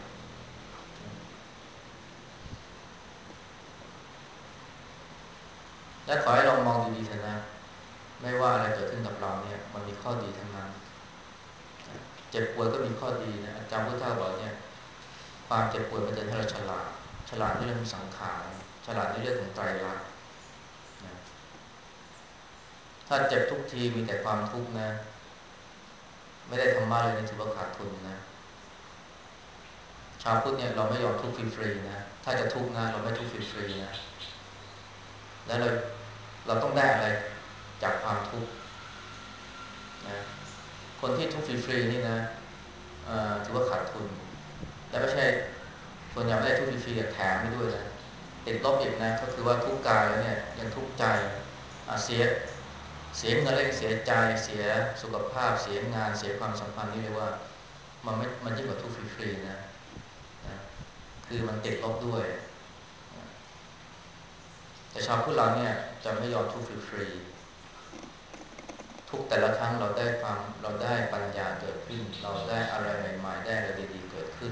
และขอให้ลองมองดีๆเถอะนะไม่ว่าอะไรเกิดขึ้นกับเราเนี่ยมันมีข้อดีทั้งนั้นเจ็บป่วยก็มีข้อดีนะอาจารย์พุทธทาสบอกเนี่ยความเจ็บป่วยมันจะให้เราฉลาดฉลาดในเรื่องของสังขารฉลาดในเรื่องของไตรลักษณ์นะถ้าเจ็บทุกทีมีแต่ความทุกข์นะไม่ได้ธรรมะเลยนี่ถือว่าขาดทุนนะชาวพุทธเนี่ยเราไม่ยอมทุกข์ฟรีๆนะถ้าจะทุกข์นะเราไม่ทุกข์ฟรีๆนะแล้วเราเราต้องได้อะไรจากความทุกข์นะคนที่ทุกข์ฟรีๆนี่นะถือว่าขาดทุนและไม่ใช่ส่วนใหญ่ไม่ได้ทุกข์ฟรีๆแถมไม่ด้วยนะติดลบอีกนะก็คือว่าทุกข์กายแล้วเนี่ยยังทุกข์ใจเสียเสียเงินและเสียใจเสียสุขภาพเสียงานเสียความสัมพันธ์นี่เรียกว่ามันไม่มันยิ่งกว่าทุกข์ฟรีๆนะนะคือมันติดลบด้วยแต่ชาวพุทธเราเนี่ยจะไม่ยอมทุกข์ฟรีๆทุกแต่ละครั้งเราได้ความเราได้ปัญญาเกิดขึ้นเราได้อะไรใหม่ๆได้อะไรดีๆเกิดขึ้น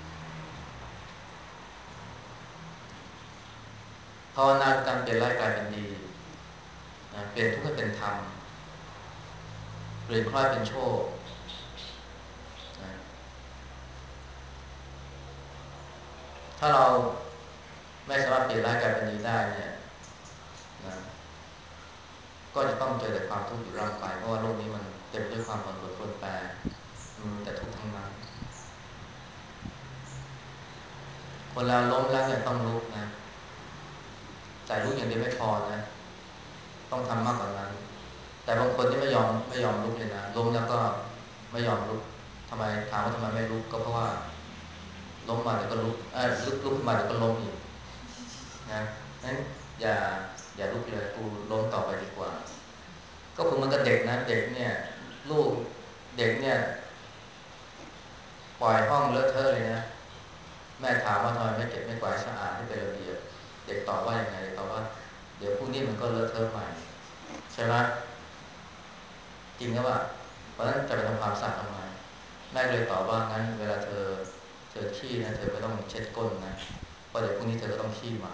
ภาวนาการเปลี่ยนร้ายกลายเป็นดีนะเปลี่ยนทุกข์ให้เป็นธรรมเปลี่ยนเคราะห์เป็นโชคนะถ้าเราไม่สามารถเปลี่ยนร้ายกลายเป็นดีได้เนี่ยนะก็จะต้องเจอแต่ความทุกข์อยู่ร่ำไปเพราะว่าโลกนี้มันเต็มด้วยความผันผวนเปลี่ยนแปลงมันมีแต่ทุกข์ทั้งนั้นคนเราล้มแล้วเนี่ยต้องลุกนะแต่ลุกอย่างเดียวไม่พอนะต้องทำมากกว่านั้นแต่บางคนที่ไม่ยอมไม่ยอมลุกเลยนะล้มแล้วก็ไม่ยอมลุกทำไมถามว่าทำไมไม่ลุกก็เพราะว่าล้มมาเดี๋ยวก็ลุกเออลุกลุกขึ้นมาเดี๋ยวก็ล้มอีกนะนั้นอย่าอย่าลุกเลยกูล้มต่อไปดีกว่าก็คือมันกับเด็กนะเด็กเนี่ยลูกเด็กเนี่ยปล่อยห้องเลอะเทอะเลยนะแม่ถามว่าทำไมไม่เก็บไม่กวาดสะอาดให้เป็นระเบียบเด็กตอบว่ายังไงเด็กตอบว่าเดี๋ยวพรุ่งนี้มันก็เลอะเทอะใหม่ใช่ไหมจริงหรือเปล่าเพราะฉะนั้นจะไปทำความสะอาดทำไมแม่เลยตอบว่างั้นเวลาเธอเธอขี้นะเธอไม่ต้องเช็ดก้นนะเพราะเดี๋ยวพรุ่งนี้เธอก็ต้องขี้ใหม่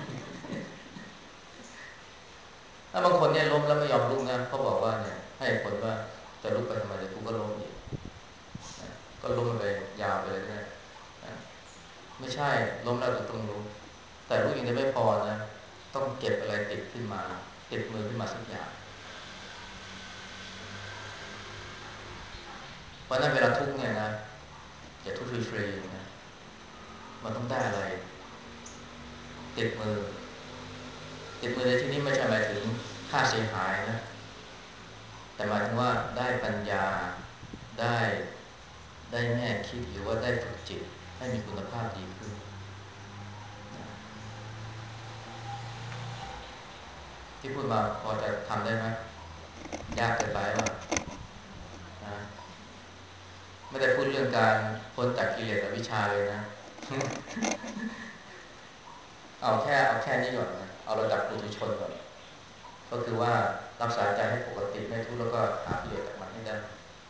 ถ้าบางคนเนี่ยล้มแล้วไม่ยอมลุกนะเขาบอกว่าเนี่ยให้ผลว่าจะลุกไปทำไมเดี๋ยวกูก็ล้มอีกนะก็ล้มไปยาวไปเลยนะนะไม่ใช่ล้มแล้วเราต้องลุกแต่ลุกอย่างเดียวไม่พอนะต้องเก็บอะไรติดขึ้นมาติดมือขึ้นมาสักอย่างเพราะนั้นเวลาทุกข์เนี่ยนะอย่าทุกข์ฟรีๆนะมันต้องได้อะไรติดมือติดมือในที่นี้ไม่ใช่หมายถึงค่าเสียหายนะแต่หมายถึงว่าได้ปัญญาได้ได้แง่คิดหรือว่าได้ฝึกจิตให้มีคุณภาพดีขึ้นที่พูดมาพอจะทำได้ไหมยากเกินไปว่ะนะไม่ได้พูดเรื่องการพ้นจากกิเลสอวิชชาเลยนะเอาแค่เอาแค่นี้ก่อนนะเอาระดับปุถุชนก่อนก็คือว่ารักษาใจให้ปกติไม่ทุกข์แล้วก็หาประโยชน์จากมันให้ได้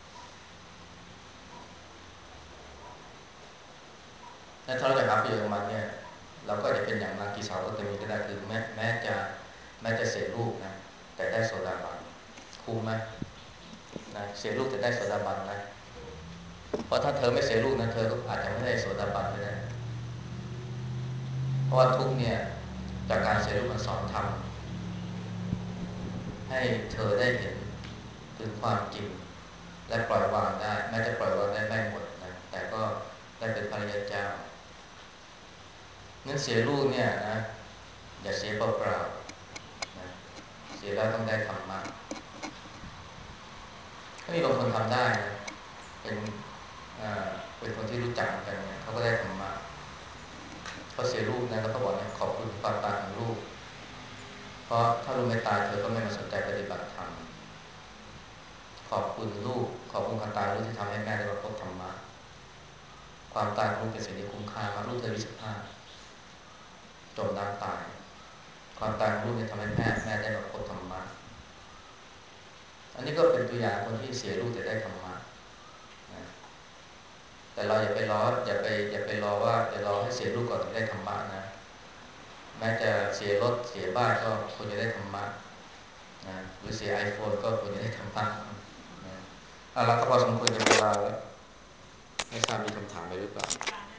และถ้าเราจะหาประโยชน์จากมันเนี่ยเราก็จะเป็นอย่างนางกีสาวก็จะมีก็ได้คือแม้แม้จะแม้จะเสียรูปนะแต่ได้โสดาบันคุ้มไหมนะเสียรูปแต่ได้โสดาบันนะเพราะถ้าเธอไม่เสียรูปนะเธอก็อาจจะไม่ได้โสดาบันก็ได้เพราะว่าทุกเนี่ยจากการเสียรูปมันสอนทำให้เธอได้เห็นถึงความจริงและปล่อยวางได้แม้จะปล่อยวางได้ไม่หมดนะแต่ก็ได้เป็นพระริยเจ้างั้นเสียรูปเนี่ยนะอย่าเสียเปล่าๆนะเสียแล้วต้องได้ธรรมะถ้ามีบางคนทำได้นะเป็นอ่าเป็นคนที่รู้จักกันเนี่ยเขาก็ได้ธรรมะเขาเสียรูปนะแล้วก็บอกเนี่ยขอบคุณความตายของลูกเพราะถ้าลูกไม่ตายเธอก็ไม่มาสนใจปฏิบัติธรรมขอบคุณลูกขอบคุณความตายลูกที่ทำให้แม่ได้มาพบธรรมะความตายของลูกเป็นสิ่งที่คุ้มค่ามากลูกเธออายุสิบห้าจมน้ำตายความตายของลูกเนี่ยทำให้แม่แม่ได้มาพบธรรมะอันนี้ก็เป็นตัวอย่างคนที่เสียลูกแต่ได้ธรรมะนะแต่เราอย่าไปรออย่าไปอย่าไปรอว่าจะรอให้เสียลูกก่อนถึงได้ธรรมะนะแม้จะเสียรถเสียบ้านก็ควรจะได้ธรรมะนะหรือเสีย iPhone ก็ควรจะได้ธรรมะนะเอาละก็พอสมควรจะเวลาแล้วไม่ทราบมีคำถามอะไรหรือเปล่า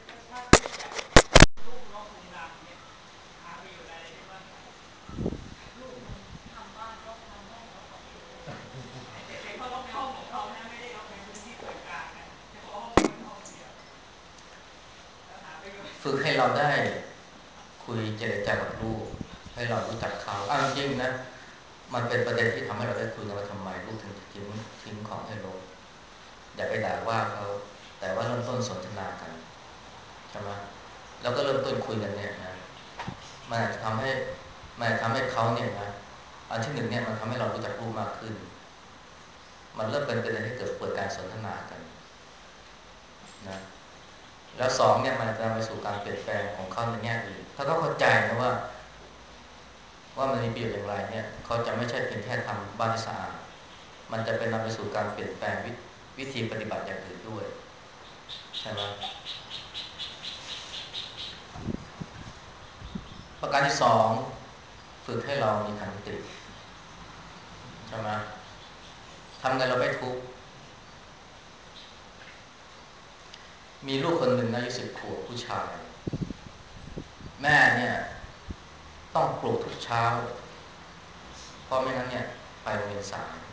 ฝึกให้เราได้คุยเจรจากับลูกให้เรารู้จักเขาอ้าวจริงนะมันเป็นประเด็นที่ทำให้เราได้คุยกันว่าทำไมลูกถึงทิ้งทิ้งของให้ลบอย่าไปด่าว่าเขาแต่ว่าเริ่มต้นสนทนากันใช่ไหมแล้วก็เริ่มต้นคุยกันเนี่ยนะมันอาจจะทำให้มันอาจจะทำให้เขาเนี่ยนะอันที่หนึ่งเนี่ยมันทำให้เรารู้จักลูกมากขึ้นมันเริ่มเป็นประเด็นให้เกิดเปิดการสนทนากันนะแล้วสองเนี่ยมันจะนำไปสู่การเปลี่ยนแปลงของเขาในแง่อื่นถ้าเขาเข้าใจนะว่าว่ามันมีประโยชน์อย่างไรเนี่ยเขาจะไม่ใช่เพียงแค่ทำบ้านให้สะอาดมันจะเป็นนำไปสู่การเปลี่ยนแปลงววิธีปฏิบัติอย่างอื่นด้วยใช่ไหมประการที่สองฝึกให้เรามีขันติใช่ไหมทำไงเราไม่ทุกข์มีลูกคนหนึ่งอายุสิบขวบผู้ชายแม่เนี่ยต้องปลุกทุกเช้าเพราะไม่งั้นเนี่ยไปโรงเรียนสาย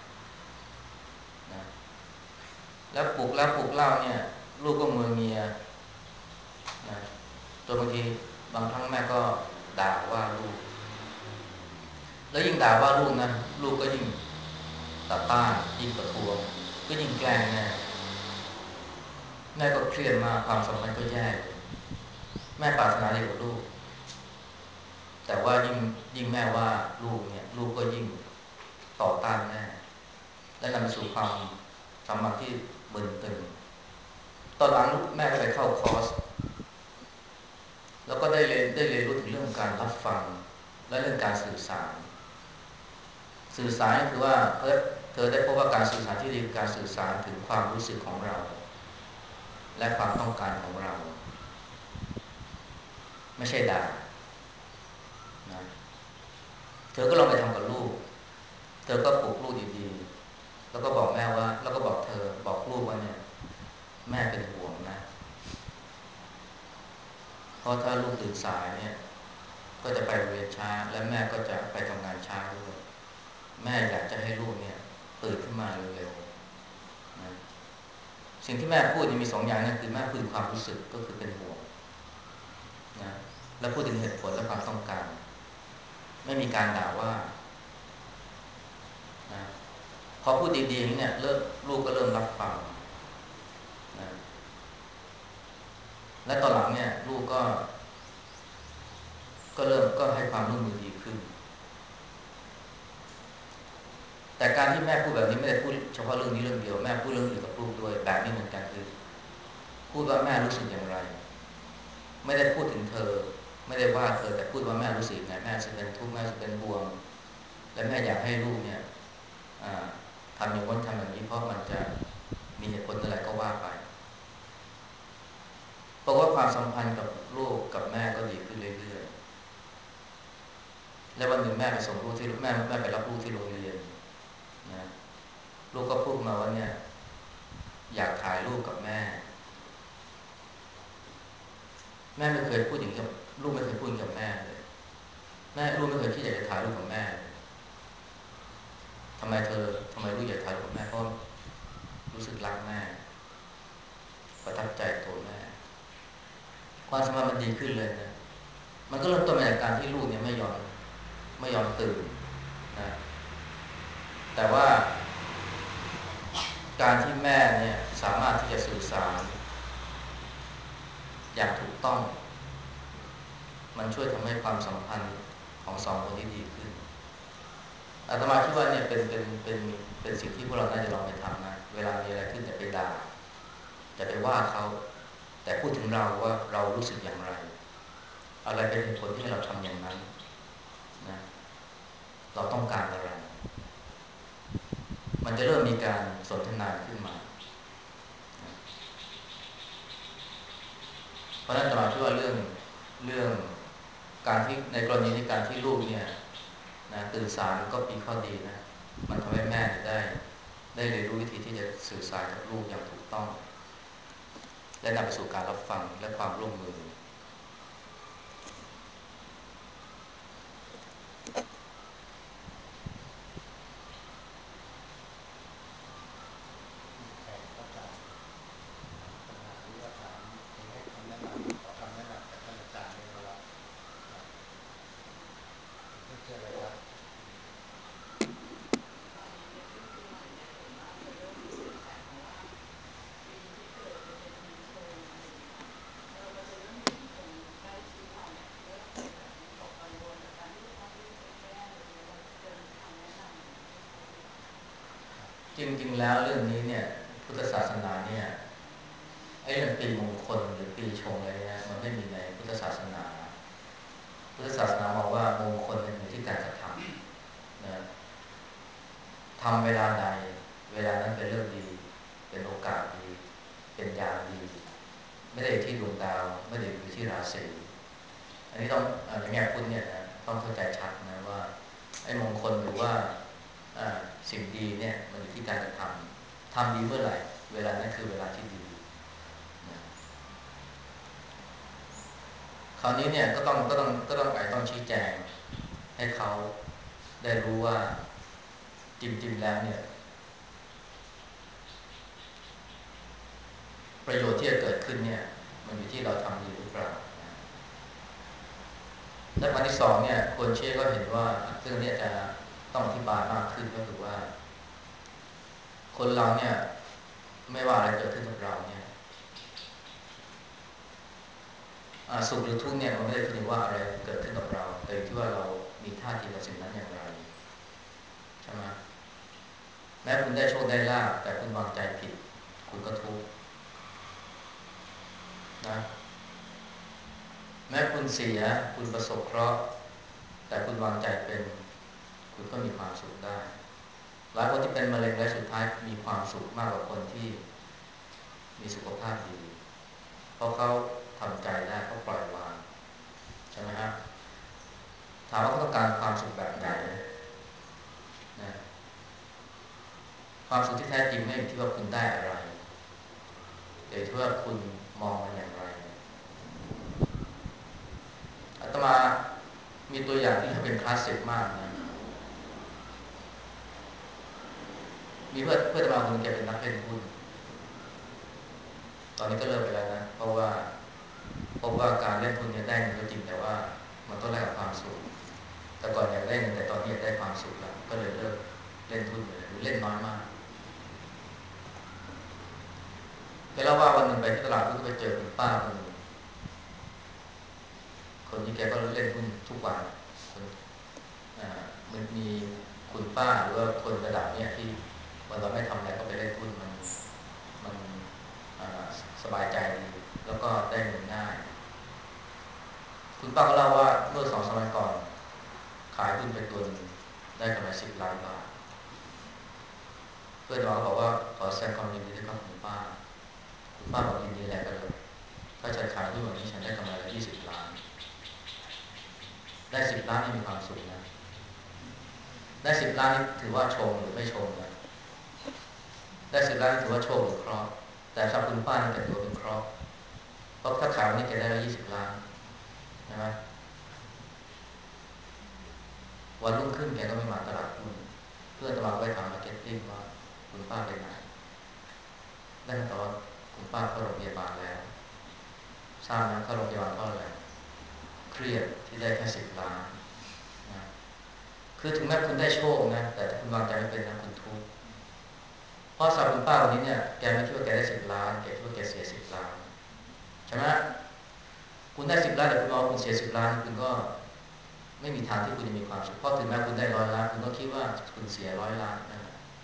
นะแล้วปลุกแล้วปลุกเล่าเนี่ยลูกก็มัวเมียนะจนบางทีบางครั้งแม่ก็ด่าว่าลูกแล้วยิ่งด่าว่าลูกนะลูกก็ยิ่งต่อต้านยิ่งประท้วงก็ยิ่งแกล้งแม่แม่ก็เครียดมากความสัมพันธ์ก็แย่แม่ปรารถนาดีกับลูกแต่ว่ายิ่งยิ่งแม่ว่าลูกเนี่ยลูกก็ยิ่งต่อต้านแม่และนำไปสู่ความสัมพันธ์ที่บึนตึงตอนหลังแม่ก็ไปเข้าคอร์สแล้วก็ได้เรียนได้เรียนรู้ถึงเรื่องการรับฟังและเรื่องการสื่อสารสื่อสารคือว่าเออเธอได้พบว่าการสื่อสารที่ดีคือการสื่อสารถึงความรู้สึกของเราและความต้องการของเราไม่ใช่ด่านะเธอก็ลองไปทำกับลูกเธอก็ปลุกลูกดีๆแล้วก็บอกแม่ว่าแล้วก็บอกเธอบอกลูกว่าเนี่ยแม่เป็นห่วงนะเพราะถ้าลูกตื่นสายเนี่ยก็จะไปโรงเรียนช้าและแม่ก็จะไปทำงานช้าด้วยแม่อยากจะให้ลูกเนี่ยตื่นขึ้นมาเร็วๆนะสิ่งที่แม่พูดมีสองอย่างนะคือแม่พูดความรู้สึกก็คือเป็นห่วงนะและพูดถึงเหตุผลและความต้องการไม่มีการด่าว่านะพอพูดดีๆเนี่ยเริ่มลูกก็เริ่มรับฟังนะและตอนหลังเนี่ยลูกก็ก็เริ่มก็ให้ความร่วมมือดีขึ้นแต่การที่แม่พูดแบบนี้ไม่ได้พูดเฉพาะเรื่องนี้เรื่องเดียวแม่พูดเรื่องอื่นกับลูกด้วยแบบนี้เหมือนกันคือพูดว่าแม่รู้สึกอย่างไรไม่ได้พูดถึงเธอไม่ได้ว่าเธอแต่พูดว่าแม่รู้สึกไงแม่รู้สึกเป็นทุกข์แม่รู้สึกเป็นห่วงและแม่อยากให้ลูกเนี่ยทำอย่างนั้นทำอย่างนี้เพราะมันจะมีเหตุผลอะไรก็ว่าไปเพราะว่าความสัมพันธ์กับลูกกับแม่ก็ดีขึ้นเรื่อยๆและวันหนึ่งแม่ไปส่งลูกที่แม่แม่ไปรับลูกที่โรงเรียนนะลูกก็พูดมาว่าเนี่ยอยากถ่ายรูปกับแม่แม่ไม่เคยพูดอย่างนี้กับลูกไม่เคยพูดกับแม่เลยแม่ลูกไม่เคยคิดอยากจะถ่ายรูปกับแม่ทำไมเธอทำไมลูกอยากถ่ายรูปกับแม่เพราะรู้สึกรักแม่ประทับใจตัวแม่ความสัมพันธ์มันดีขึ้นเลยนะมันก็เริ่มต้นมาจากการที่ลูกเนี่ยไม่ยอมไม่ยอมตื่นนะแต่ว่าการที่แม่เนี่ยสามารถที่จะสื่อสารอย่างถูกต้องมันช่วยทำให้ความสัมพันธ์ของสองคนที่ดีขึ้นอาตมาคิดว่าเนี่ยเป็นเป็นเป็นเป็นสิ่งที่พวกเราน่าจะลองไปทำนะเวลามีอะไรขึ้นอย่าไปด่าอย่าไปว่าเขาแต่พูดถึงเราว่าเรารู้สึกอย่างไรอะไรเป็นเหตุผลที่ให้เราทำอย่างนั้นนะเราต้องการอะไรมันจะเริ่มมีการสนทนาขึ้นมาเพราะฉะนั้นอาตมาคิดว่าเรื่องเรื่องการที่ในกรณีที่การที่ลูกเนี่ยนะตื่นสายก็มีข้อดีนะมันทำให้แม่ได้ได้เรียนรู้วิธีที่จะสื่อสารกับลูกอย่างถูกต้องและนำไปสู่การรับฟังและความร่วมมือแขกก็ถามปัญหานี้ก็ถามมีให้คำแนะนำขอคำแนะนำจากท่านอาจารย์เนี่ยนะครับไม่เจออะไรครับจริงๆแล้วเรื่องนี้เนี่ยพุทธศาสนาเนี่ยไอ้เรื่องปีมงคลหรือปีชงอะไรเนี่ยมันไม่มีในพุทธศาสนาพุทธศาสนามองว่ามงคลมันอยู่ที่การกระทำนะทำเวลาใดเวลานั้นเป็นเรื่องดีเป็นโอกาสดีเป็นยามดีไม่ได้ที่ดวงดาวไม่ได้อยู่ที่ราศีอันนี้ต้องในแง่พุทธเนี่ยนะต้องเข้าใจชัดนะว่าไอ้มงคลหรือว่าสิ่งดีเนี่ยมันอยู่ที่การกระทำทำดีเมื่อไหร่เวลานั้นคือเวลาที่ดีนะคราวนี้เนี่ยก็ต้องก็ต้องก็ต้องไปต้องชี้แจงให้เขาได้รู้ว่าจริงๆแล้วเนี่ยประโยชน์ที่จะเกิดขึ้นเนี่ยมันอยู่ที่เราทำดีหรือเปล่าและอันที่สองเนี่ยคนเชื่อก็เห็นว่าซึ่งนี้จะต้องอธิบายมากขึ้นก็คือว่าคนเราเนี่ยไม่ว่าอะไรเกิดขึ้นกับเราเนี่ยสุขหรือทุกข์เนี่ยมันไม่ได้ขึ้นว่าอะไรเกิดขึ้นกับเราแต่ที่ว่าเรามีท่าทีกับสิ่งนั้นอย่างไรใช่ไหมแม้คุณได้โชคได้ลาภแต่คุณวางใจผิดคุณก็ทุกข์นะแม้คุณเสียคุณประสบเคราะห์แต่คุณวางใจเป็นคุณก็มีความสุขได้หลายคนที่เป็นมะเร็งและสุดท้ายมีความสุขมากกว่าคนที่มีสุขภาพดีเพราะเขาทำใจได้เขาปล่อยวางใช่ไหมฮะถามว่าเขาต้องการความสุขแบบไหนนะความสุขที่แท้จริงไม่อยู่ที่ว่าคุณได้อะไรแต่ที่ว่าคุณมองมันอย่างไรอาตมามีตัวอย่างที่เป็นคลาสสิกมากนะมีเพื่อนเพื่อนอาตมาคนนึงแกเป็นนักเล่นหุ้นตอนนี้ก็เลิกไปแล้วนะเพราะว่าพบว่าการเล่นหุ้นเนี่ยได้เงินก็จริงแต่ว่ามันต้องแลกกับความสุขแต่ก่อนอยากได้เงินแต่ตอนนี้อยากได้ความสุขแล้วก็เลยเลิกเล่นหุ้นไปเลยหรือเล่นน้อยมากแกเล่าว่าวันหนึ่งไปที่ตลาดก็ไปเจอคุณป้าคนหนึ่งคนนี้แกก็เล่นหุ้นทุกวันคนมันมีคุคุณป้าหรือว่าคนระดับเนี้ยที่วันเราไม่ทำอะไรก็ไปเล่นหุ้นมันมันสบายใจดีแล้วก็ได้เงินง่ายคุณป้าก็เล่าว่าเมื่อสองสมัยก่อนขายหุ้นไปตัวนึงได้กำไรสิบล้านบาทเพื่อนน้องบอกว่าขอแสดงความยินดีด้วยครับคุณป้าคุณป้าบอกยินดีแหละกันเลยถ้าฉันขายหุ้นวันนี้ฉันได้กำไรละยี่สิบล้านได้สิบล้านนี่มีความสุขนะได้สิบล้านนี่ถือว่าชมหรือไม่ชมนะได้สิบล้านนี่ถือว่าโชคหรือเคราะห์แต่สำหรับคุณป้านี่แต่ถือว่าเป็นเคราะห์เพราะถ้าขายวันนี้แกได้ละยี่สิบล้านใช่ไหมวันรุ่งขึ้นแกก็ไม่มาตลาดหุ้นเพื่อนจะมาไปถามมาร์เก็ตติ้งว่าคุณป้าไปไหนได้ตอนคุณป้าเข้าโรงพยาบาลแล้วทราบนะเข้าโรงพยาบาลเพราะอะไรเครียดที่ได้แค่สิบล้านนะคือถึงแม้คุณได้โชคนะแต่คุณวางใจไม่เป็นนะคุณทุกข์เพราะสำหรับคุณป้าวันนี้เนี่ยแกไม่คิดว่าแกได้สิบล้านแกคิดว่าแกเสียสิบล้านใช่ไหมคุณได้สิบล้านแต่คุณมองคุณเสียสิบล้านคุณก็ไม่มีทางที่คุณจะมีความสุขเพราะถึงแม้คุณได้ร้อยล้านคุณก็คิดว่าคุณเสียร้อยล้านนะ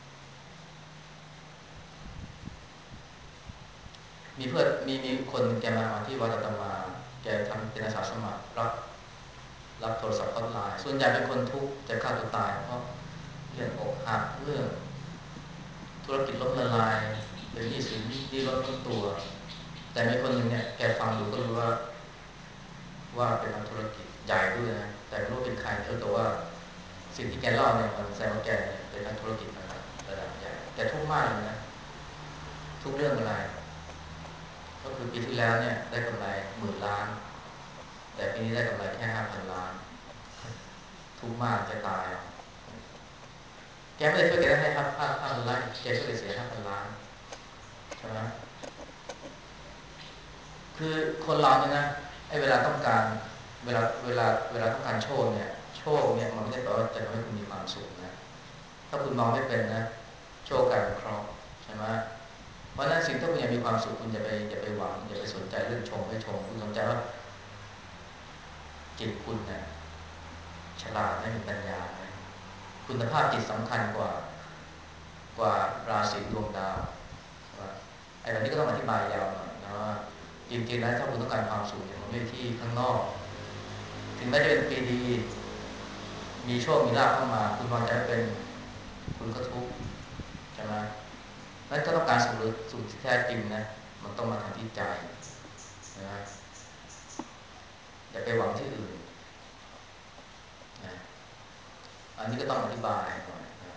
มีเพื่อนมีมีคนแกมาที่วัดอาตมาแกทำเป็นอาสาสมัครรับรับโทรศัพท์ฮอตไลน์ส่วนใหญ่เป็นคนทุกข์จะฆ่าตัวตายเพราะเรื่องอกหักเรื่องธุรกิจล้มละลายเป็นหนี้สินหนี้รถทั้งตัวแต่มีคนหนึ่งเนี่ยแกฟังดูก็รู้ว่าว่าเป็นนักธุรกิจใหญ่ด้วยนะแต่ไม่รู้เป็นใครรู้แต่ว่าสิ่งที่แกเล่าเนี่ยมันแสดงว่าแกเป็นนักธุรกิจระดับระดับใหญ่แกทุกข์มากเลยนะทุกเรื่องอะไรก็คือปีที่แล้วเนี่ยได้กำไรหมื่นล้านแต่ปีนี้ได้กำไรแค่ห้าพันล้านทุกข์มากจะตายแกไม่ได้ช่วยแกได้ให้ห้าห้าพันล้านแกช่วยแกเสียห้าพันล้านใช่ไหมคือคนเราเนี่ยนะไอ้เวลาต้องการเวลาเวลาเวลาต้องการโชคเนี่ยโชคเนี่ยมันไม่ได้แปลว่าจะทำให้คุณมีความสุขนะถ้าคุณมองไม่เป็นนะโชคกลายเป็นเคราะห์ใช่ไหมเพราะนั้นสิ่งที่คุณอยากมีความสุขคุณอย่าไปอย่าไปหวังอย่าไปสนใจเรื่องชมไม่ชมคุณสนใจว่าจิตคุณเนี่ยฉลาดไหมมีปัญญาไหมคุณภาพจิตสำคัญกว่ากว่าราศีดวงดาวไอ้แบบนี้ก็ต้องอธิบายยาวหน่อยนะว่าจริงๆแล้วถ้าคุณต้องการความสุขเนี่ยมันไม่ที่ข้างนอกถึงแม้จะเป็นปีดีมีโชคมีลาภเข้ามาคุณวางใจเป็นคุณก็ทุกข์ใช่ไหมนั้นถ้าต้องการสุขสุขที่แท้จริงนะมันต้องมาทางที่ใจนะอย่าไปหวังที่อื่นนะอันนี้ก็ต้องอธิบายหน่อยนะ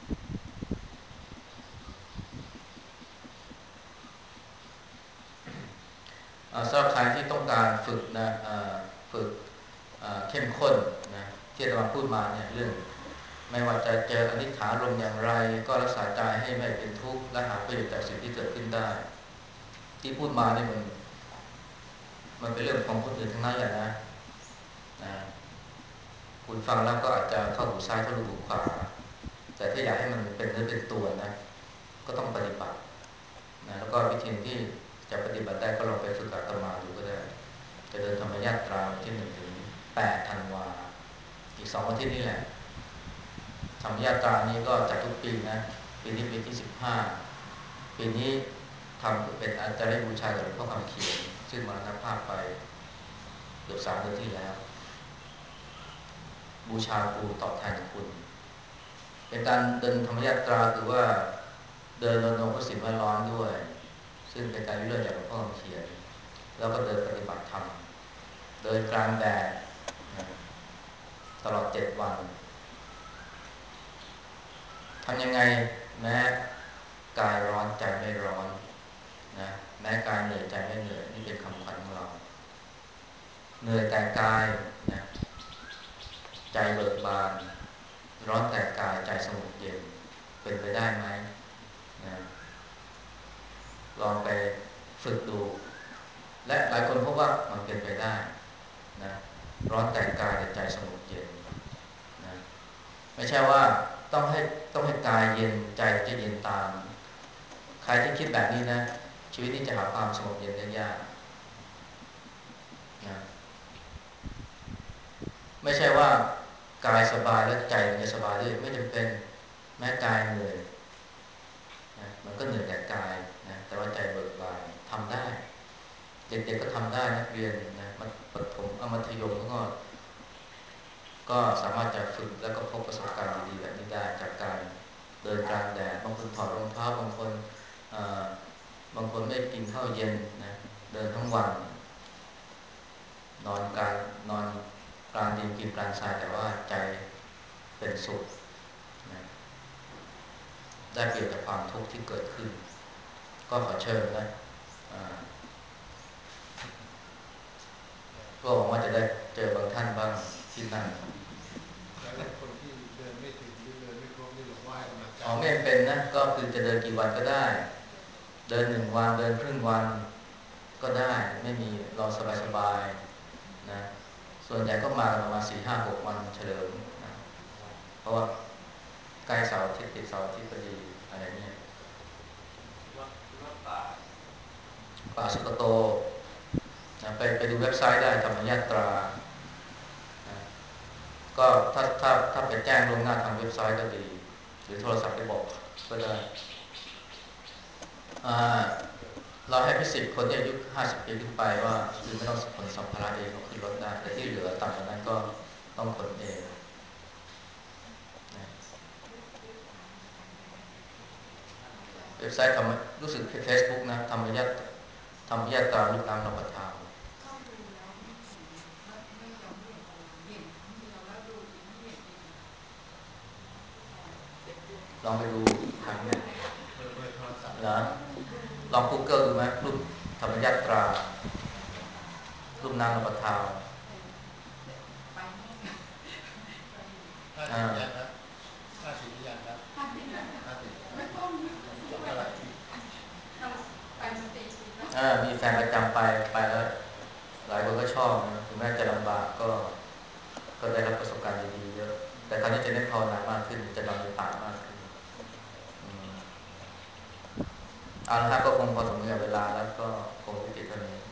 สำหรับใครที่ต้องการฝึกนะฝึกเข้มข้นนะที่เราพูดมาเนี่ยเรื่องไม่ว่าจะเจออนิจฐานลมอย่างไรก็รักษาใจให้ไม่เป็นทุกข์และหาประโยชน์จากสิ่งที่เกิดขึ้นได้ที่พูดมาเนี่ยมันมันเป็นเรื่องของคนอื่นทั้งนั้นแหละนะนะคุณฟังแล้วก็อาจจะเข้าหูซ้ายเข้าหูขวาแต่ถ้าอยากให้มันเป็นเนื้อเป็นตัวนะก็ต้องปฏิบัตินะแล้วก็วิธีที่จะปฏิบัติได้ก็ลองไปฝึกอาตมาดูก็ได้จะเดินธรรมญาตราวันที่หนึ่งถึงแปดธันวาอีกสองวันที่นี่แหละธรรมญาตรานี้ก็จัดทุกปีนะปีนี้ปีที่สิบห้าปีนี้ทำเป็นอาจารย์บูชากับหลวงพ่อคำเขียนซึ่งมรณภาพไปเกือบสามเดือนที่แล้วบูชาครูตอบแทนคุณเป็นการเดินธรรมญาตราคือว่าเดินรณรงค์เพื่อสิ่งแวดล้อมด้วยซึ่งเป็นการเลื่อนจากหลวงพ่อคำเขียนแล้วก็เดินปฏิบัติธรรมเดินกลางแดดตลอดเจ็ดวันทำยังไงแม้กายร้อนใจไม่ร้อนนะแม้กายเหนื่อยใจไม่เหนื่อยนี่เป็นคำขวัญของเราเหนื่อยแต่กายนะใจเบิกบานร้อนแต่กายใจสงบเย็นเป็นไปได้ไหมนะลองไปฝึกดูและหลายคนพบว่ามันเป็นไปได้นะร้อนแต่กายแต่ใจสงบเย็นนะไม่ใช่ว่าต้องให้ต้องให้กายเย็นใจจะเย็นตามใครที่คิดแบบนี้นะชีวิตนี้จะหาความสงบเย็นได้ยากนะไม่ใช่ว่ากายสบายและใจมันจะสบายด้วยไม่จำเป็นแม้กายเหนื่อยนะมันก็เหนื่อยแต่กายนะแต่ว่าใจเบิกบานทำได้เด็กๆก็ทำได้นักเรียนนะมัธยมเอามัธยมก็ก็สามารถจะฝึกแล้วก็พบประสบการณ์ดีๆแบบนี้ได้จากการเดินกลางแดดบางคนถอดรองเท้าบางคนบางคนไม่กินข้าวเย็นนะเดินทั้งวันนอนกลางนอนกลางดินกินกลางทรายแต่ว่าใจเป็นสุขนะได้เปลี่ยนจากความทุกข์ที่เกิดขึ้นก็ขอเชิญนะก็หวังว่าจะได้เจอบางท่านบ้างที่นั่นแล้วคนที่เดินไม่ถึงหรือเดินไม่ครบนี่หลวงว่าให้กำลังใจอ๋อไม่เป็นนะก็คือจะเดินกี่วันก็ได้เดินหนึ่งวันเดินครึ่งวันก็ได้ไม่มีรอสบายๆนะส่วนใหญ่ก็มาประมาณสี่ห้าหกวันเฉลิมนะเพราะว่าใกล้เสาร์อาทิตย์ติดเสาร์อาทิตย์พอดีอะไรเนี่ยวัดวัดป่าป่าสุกโตนะไปไปดูเว็บไซต์ได้ธรรมยาตรานะก็ถ้าถ้าถ้าไปแจ้งล่วงหน้าทางเว็บไซต์ก็ดีหรือโทรศัพท์ไปบอกก็ได้เราให้พิเศษคนที่อายุห้าสิบปีขึ้นไปว่าคือไม่ต้องขนสัมภาระเองก็ขึ้นรถได้แต่ที่เหลือต่ำกว่านั้นก็ต้องขนเองเว็บไซต์ทำรู้สึกเฟซบุ๊กนะธรรมยาธรรมยาตราลูกน้ำนพธารลองไปดูทางนี้แล้วลอง Google ดูไหมรูปธรรมยาตรารูปน้ำนพธารห้าสิบยังครับห้าสิบยังครับห้าสิบห้าสิบไม่ต้องสองเท่าไหร่ไปสเตชีอ่ามีแฟนประจำไปไปแล้วหลายคนก็ชอบนะถึงแม้จะลำบากก็ก็ได้รับประสบการณ์ดีๆเยอะแต่คราวนี้จะเน้นภาวนามากขึ้นจะนอนในป่ามากขึ้นเอาละครับก็คงพอสมควรเวลาแล้วก็คงยุติเท่านี้